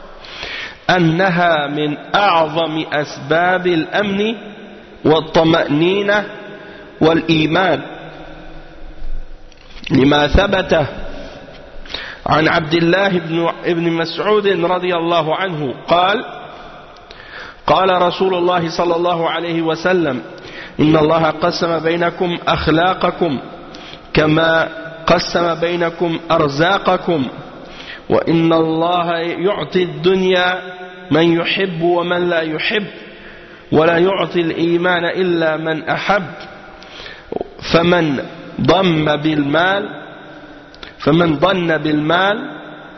أنها من أعظم أسباب الأمن والطمأنينة والإيمان، لما ثبت عن عبد الله بن مسعود رضي الله عنه قال قال رسول الله صلى الله عليه وسلم إن الله قسم بينكم أخلاقكم كما قسم بينكم أرزاقكم وإن الله يعطي الدنيا من يحب ومن لا يحب ولا يعطي الإيمان إلا من أحب فمن ظن بالمال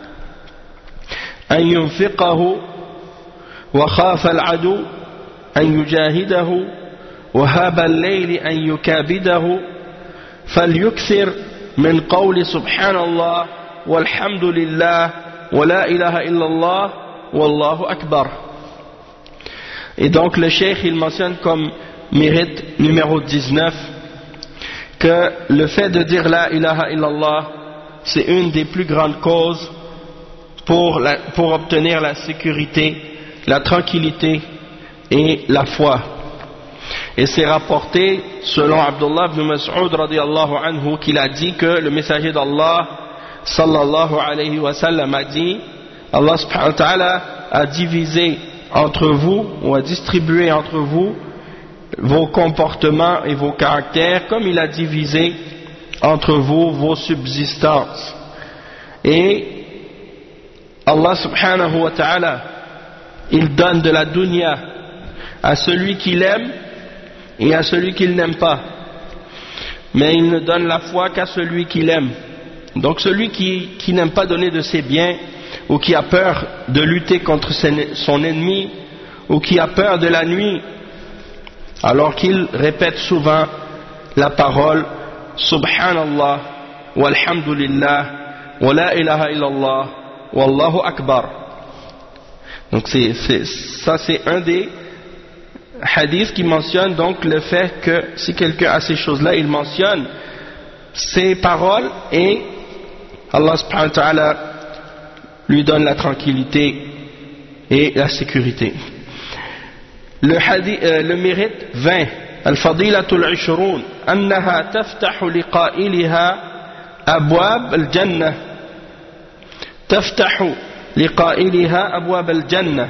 أن ينفقه وخاف العدو أن يجاهده وهاب الليل أن يكابده فليكثر من قول سبحان الله والحمد لله ولا إله إلا الله والله أكبر. Et donc le cheikh il mentionne comme mérite numéro 19 que le fait de dire la ilaha illallah c'est une des plus grandes causes pour obtenir la sécurité, la tranquillité et la foi. Et c'est rapporté selon Abdullah ibn Mas'ud radiyallahu anhu qu'il a dit que le messager d'Allah sallallahu alayhi wa sallam a dit: Allah subhanahu wa ta'ala a divisé entre vous ou a distribué entre vous vos comportements et vos caractères comme il a divisé entre vous vos subsistances. Et Allah subhanahu wa ta'ala il donne de la dunya à celui qui l'aime et à celui qui n'aime pas, mais il ne donne la foi qu'à celui qui l'aime. Donc celui qui n'aime pas donner de ses biens, ou qui a peur de lutter contre son ennemi, ou qui a peur de la nuit, alors qu'il répète souvent la parole Subhanallah, walhamdulillah, wa la ilaha illallah, wallahu akbar. Donc ça c'est un des hadiths qui mentionne donc le fait que si quelqu'un a ces choses-là, il mentionne ces paroles et Allah subhanahu wa ta'ala lui donne la tranquillité et la sécurité. Le mérite 20. Al-Fadilatul Ishrun annaha taftahu liqa'iliha abwab al-jannah. Taftahu liqa'iliha abwab al-jannah.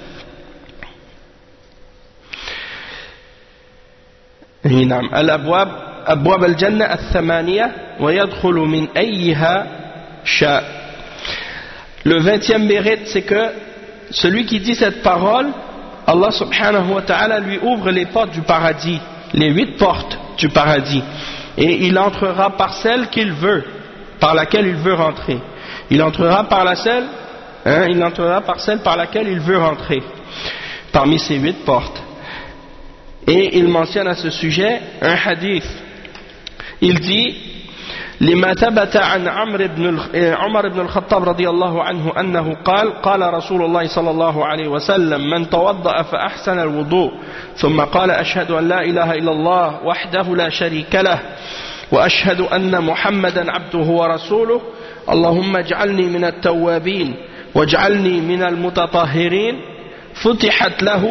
نعم الأبواب أبواب الجنة الثمانية ويدخل من أيها شاء. Le 20e mérite, c'est que celui qui dit cette parole, Allah subhanahu wa ta'ala lui ouvre les portes du paradis, les 8 portes du paradis, et il entrera par celle qu'il veut, par laquelle il veut rentrer. Il entrera par celle par laquelle il veut rentrer, parmi ces 8 portes. Et il mentionne à ce sujet un hadith. Il dit لما ثبت عن عمر بن الخطاب رضي الله عنه أنه قال رسول الله صلى الله عليه وسلم من توضأ فأحسن الوضوء ثم قال أشهد أن لا إله إلا الله وحده لا شريك له وأشهد أن محمدا عبده ورسوله اللهم اجعلني من التوابين واجعلني من المتطهرين فتحت له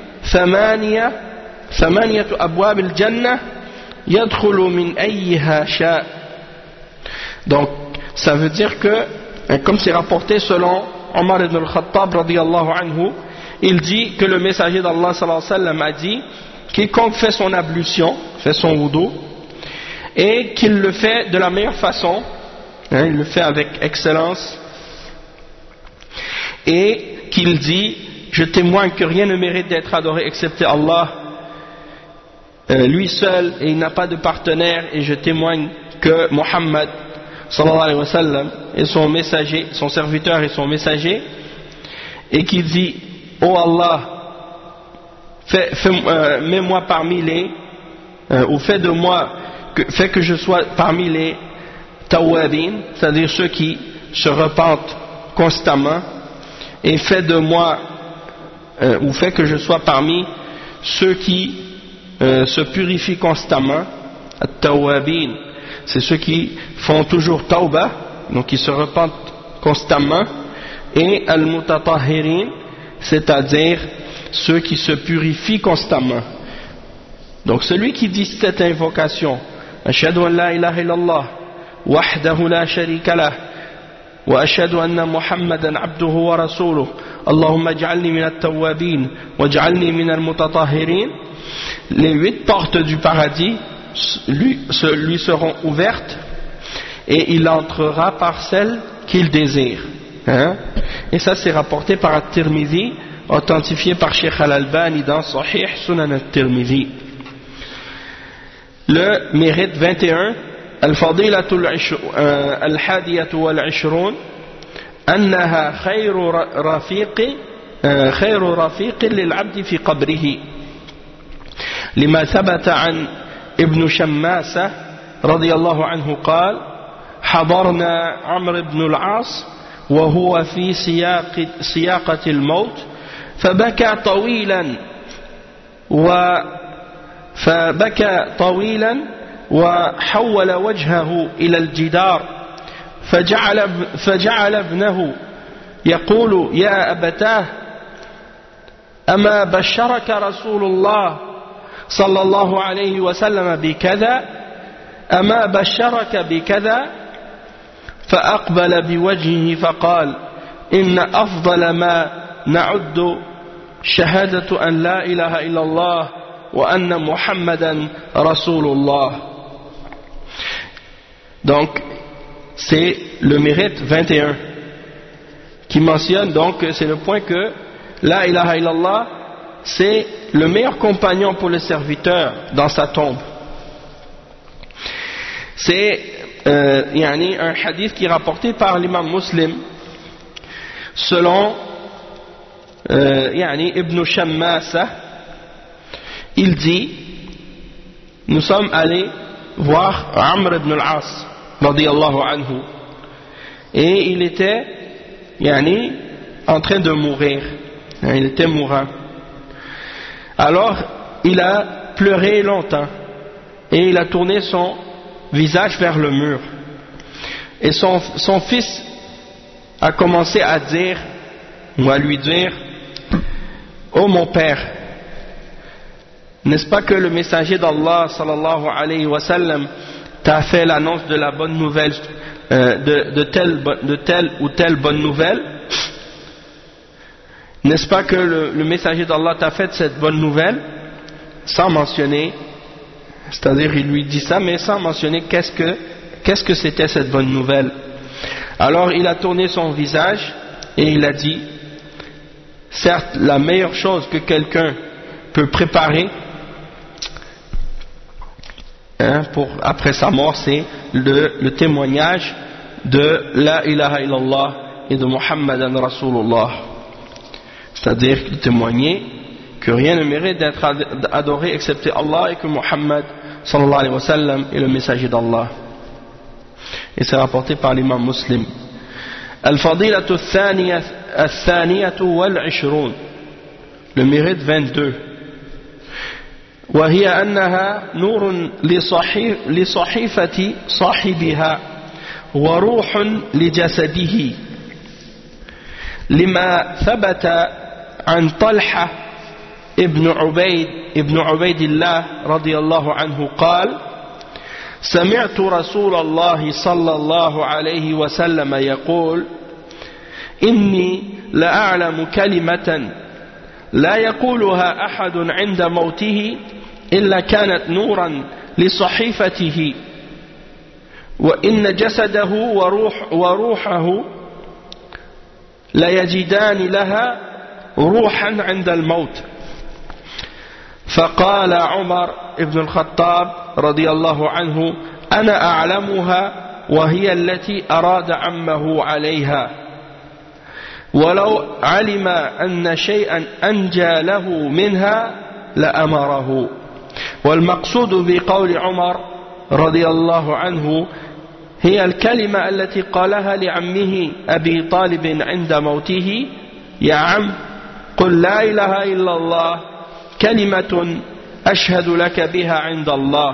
ثمانية أبواب الجنة يدخل من أيها شاء. Donc ça veut dire que, comme c'est rapporté selon Omar ibn al-Khattab radiyallahu anhu, il dit que le messager d'Allah sallallahu alayhi wa sallam a dit quiconque fait son ablution, fait son wudu, et qu'il le fait de la meilleure façon, il le fait avec excellence, et qu'il dit je témoigne que rien ne mérite d'être adoré excepté Allah, lui seul, et il n'a pas de partenaire, et je témoigne que Muhammad sallallahu alayhi wa sallam est son messager, son serviteur et son messager, et qui dit oh Allah, mets-moi parmi les ou fais que je sois parmi les tawabin, c'est-à-dire ceux qui se repentent constamment, et fais que je sois parmi ceux qui se purifient constamment. At-tawabin, c'est ceux qui font toujours tawbah, donc qui se repentent constamment, et al-mutatahhirin, c'est-à-dire ceux qui se purifient constamment. Donc celui qui dit cette invocation, ashhadu an la ilaha illallah wahdahu la sharika lah wa ashhadu anna muhammadan abduhu wa rasuluh allahumma ij'alni min at-tawwabin waj'alni min al-mutatahhirin, les 8 portes du paradis lui seront ouvertes et il entrera par celle qu'il désire. Et ça c'est rapporté par At-Tirmidhi, authentifié par Sheikh Al-Albani dans Sahih Sunan At-Tirmidhi. Le mérite 21, Al-Fadilatul Al-Hadiyatu Wal-Ishrun أنها خير رفيق للعبد في قبره لما ثبت عن ابن شماسة رضي الله عنه قال حضرنا عمرو بن العاص وهو في سياقة الموت فبكى طويلا وحول وجهه إلى الجدار فجعل ابنه يقول يا أبتاه أما بشرك رسول الله صلى الله عليه وسلم بكذا أما بشرك بكذا فأقبل بوجهه فقال إن أفضل ما نعد شهادة أن لا إله إلا الله وأن محمدا رسول الله. Donc c'est le mérite 21 qui mentionne donc, c'est le point que la ilaha illallah c'est le meilleur compagnon pour le serviteur dans sa tombe. C'est un hadith qui est rapporté par l'imam Muslim selon Ibn Shammasa. Il dit nous sommes allés voir Amr ibn al-As radiyallahu anhu, et il était en train de mourir, il était mourant. Alors il a pleuré longtemps et il a tourné son visage vers le mur, et son fils a commencé à dire, ou à lui dire: ô mon père, n'est-ce pas que le messager d'Allah sallallahu alayhi wa sallam t'a fait l'annonce de la bonne nouvelle, de telle ou telle bonne nouvelle? N'est-ce pas que le messager d'Allah t'a fait cette bonne nouvelle? Sans mentionner, c'est-à-dire il lui dit ça, mais sans mentionner qu'est-ce que c'était cette bonne nouvelle. Alors il a tourné son visage et il a dit: certes, la meilleure chose que quelqu'un peut préparer après sa mort, c'est le témoignage de la ilaha illallah et de Muhammadan Rasulullah, c'est-à-dire de témoigner que rien ne mérite d'être adoré excepté Allah, et que Muhammad sallallahu alayhi wa sallam est le messager d'Allah. Et c'est rapporté par l'imam Muslim. Al-Fadilatu al-Thaniyatu wal-Ishrun, le mérite 22. وهي أنها نور لصحيفة صاحبها وروح لجسده، لما ثبت عن طلحة ابن عبيد الله رضي الله عنه قال: سمعت رسول الله صلى الله عليه وسلم يقول: إني لأعلم كلمة لا يقولها أحد عند موته إلا كانت نورا لصحيفته، وإن جسده وروحه لا يجدان لها روحا عند الموت. فقال عمر بن الخطاب رضي الله عنه: أنا أعلمها، وهي التي أراد عمه عليها، ولو علم أن شيئا أنجى له منها لأمره. والمقصود بقول عمر رضي الله عنه هي الكلمة التي قالها لعمه أبي طالب عند موته: يا عم، قل لا إله إلا الله كلمة أشهد لك بها عند الله.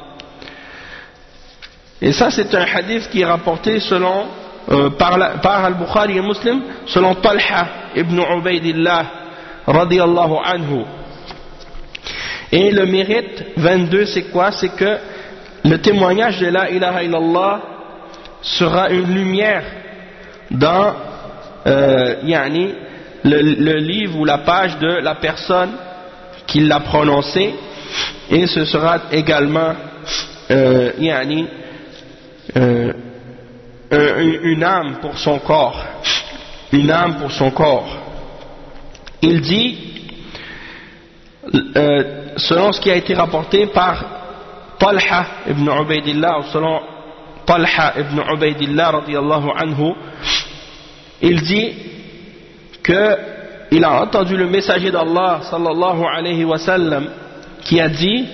Et ça, c'est un hadith qui est rapporté selon par Al-Bukhari et Muslim, selon Talha ibn Ubaydillah radiyallahu anhu. Et le mérite 22, c'est quoi? C'est que le témoignage de la ilaha illallah sera une lumière dans le livre ou la page de la personne qui l'a prononcé, et ce sera également une âme pour son corps, une âme pour son corps. Il dit, selon ce qui a été rapporté par Talha ibn Ubaydillah, ou selon Talha ibn Ubaydillah radiyallahu anhu, il dit que il a entendu le messager d'Allah sallallahu alayhi wa sallam qui a dit: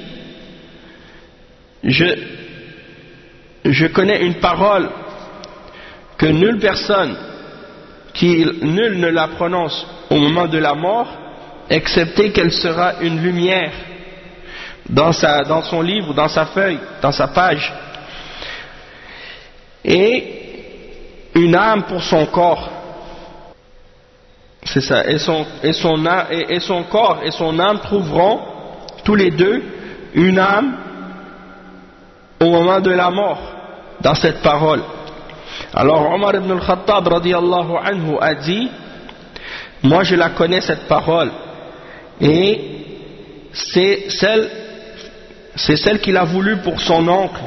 je connais une parole que nulle personne, nul ne la prononce au moment de la mort, excepté qu'elle sera une lumière dans son livre, dans sa feuille, dans sa page, et une âme pour son corps. C'est ça. Et son corps et son âme trouveront tous les deux une âme au moment de la mort dans cette parole. Alors Omar ibn al-Khattab radiyallahu anhu a dit: moi je la connais cette parole, et c'est celle qu'il a voulu pour son oncle,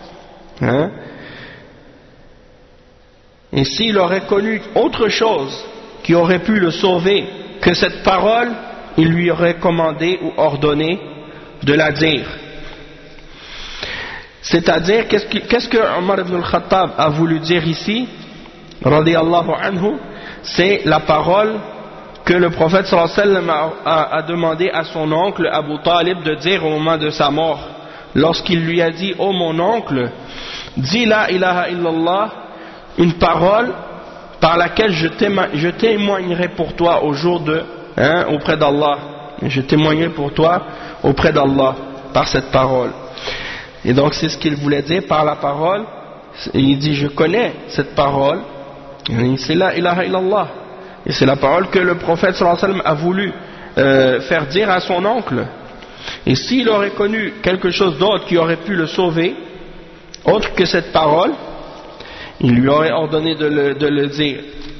et s'il aurait connu autre chose qui aurait pu le sauver que cette parole, il lui aurait commandé ou ordonné de la dire. C'est-à-dire, qu'est-ce que Omar ibn al-Khattab a voulu dire ici, radiyallahu anhu? C'est la parole que le prophète sallallahu alayhi wa sallam a demandé à son oncle Abu Talib de dire au moment de sa mort, lorsqu'il lui a dit: oh mon oncle, dis la ilaha illallah, une parole par laquelle je témoignerai pour toi au jour de auprès d'Allah, je témoignerai pour toi auprès d'Allah par cette parole. Et donc c'est ce qu'il voulait dire par la parole. Il dit: je connais cette parole, c'est la ilaha illallah, et c'est la parole que le prophète sallallahu alayhi wa sallam a voulu faire dire à son oncle. Et s'il aurait connu quelque chose d'autre qui aurait pu le sauver, autre que cette parole, il lui aurait ordonné de le dire.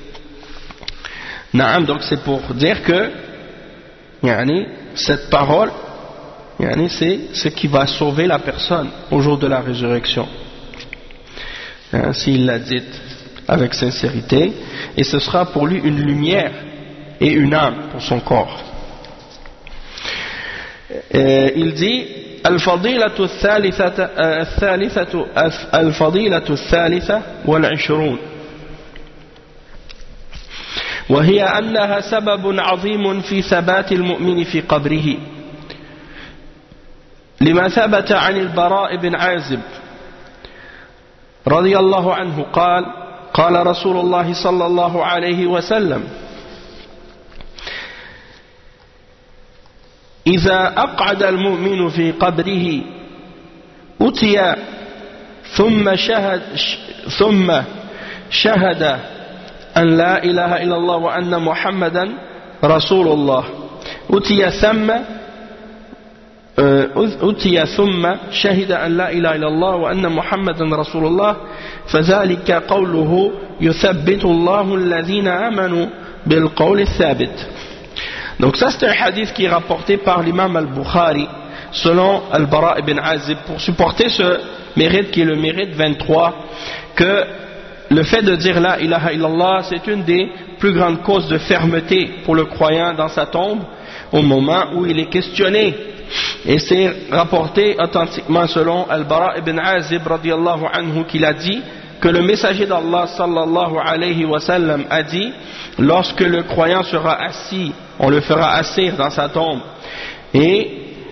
Naam, donc c'est pour dire que cette parole, c'est ce qui va sauver la personne au jour de la résurrection, s'il l'a dite avec sincérité, et ce sera pour lui une lumière et une âme pour son corps. Il dit: الفضيلة الثالثة والعشرون وهي أنها سبب عظيم في ثبات المؤمن في قبره لما ثبت عن البراء بن عازب رضي الله عنه قال: قال رسول الله صلى الله عليه وسلم: إذا أقعد المؤمن في قبره أتي ثم شهد أن لا إله إلا الله وأن محمدا رسول الله أتي ثم شهد أن لا إله إلا الله وأن محمدا رسول الله فذلك قوله يثبت الله الذين آمنوا بالقول الثابت. Donc ça c'est un hadith qui est rapporté par l'imam al-Bukhari selon al-Bara ibn Azib pour supporter ce mérite qui est le mérite 23, que le fait de dire la ilaha illallah c'est une des plus grandes causes de fermeté pour le croyant dans sa tombe au moment où il est questionné. Et c'est rapporté authentiquement selon al-Bara ibn Azib radiyallahu anhu qu'il a dit que le messager d'Allah sallallahu alayhi wa sallam a dit: lorsque le croyant sera assis, on le fera asseoir dans sa tombe et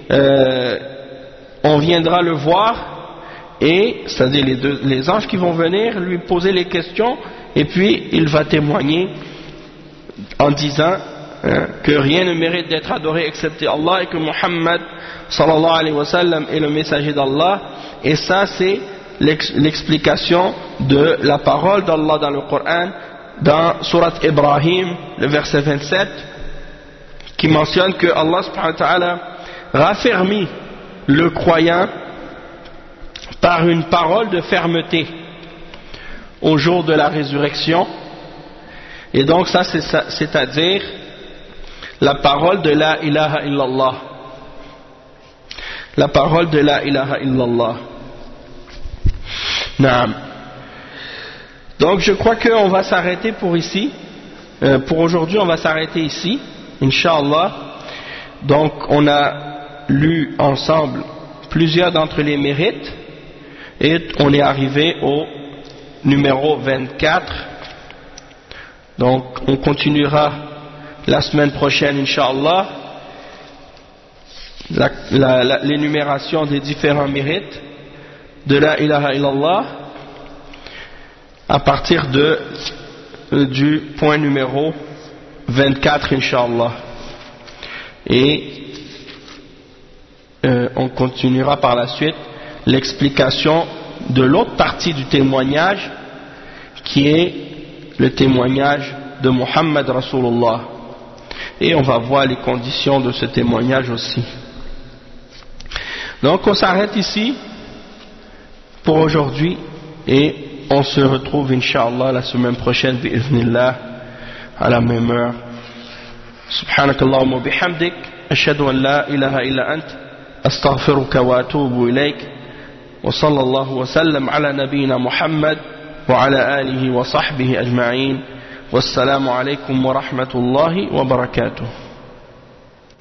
on viendra le voir, et c'est-à-dire les anges qui vont venir lui poser les questions, et puis il va témoigner en disant que rien ne mérite d'être adoré excepté Allah et que Muhammad sallallahu alayhi wa sallam est le messager d'Allah. Et ça c'est l'explication de la parole d'Allah dans le Coran, dans Surat Ibrahim, le verset 27, qui mentionne que Allah subhanahu wa ta'ala raffermit le croyant par une parole de fermeté au jour de la résurrection. Et donc ça c'est-à-dire la parole de la ilaha illallah, la parole de la ilaha illallah. Naam. Donc je crois qu'on va s'arrêter pour ici. Pour aujourd'hui on va s'arrêter ici, Inch'Allah. Donc on a lu ensemble plusieurs d'entre les mérites et on est arrivé au numéro 24. Donc on continuera la semaine prochaine, Inch'Allah, l'énumération des différents mérites de la ilaha illallah à partir du point numéro 24, Inch'Allah. Et on continuera par la suite l'explication de l'autre partie du témoignage, qui est le témoignage de Muhammad Rasulullah. Et on va voir les conditions de ce témoignage aussi. Donc on s'arrête ici pour aujourd'hui et on se retrouve Inch'Allah la semaine prochaine bi'idhnillah à la même heure. Subhanakallahumma bihamdik ashhadu an la ilaha illa ant astaghfiruka wa atubu ilayk wa sallallahu wa sallam ala nabiyyina Muhammad wa ala alihi wa sahbihi ajma'in. Wassalamu alaykum wa rahmatullahi wa barakatuh.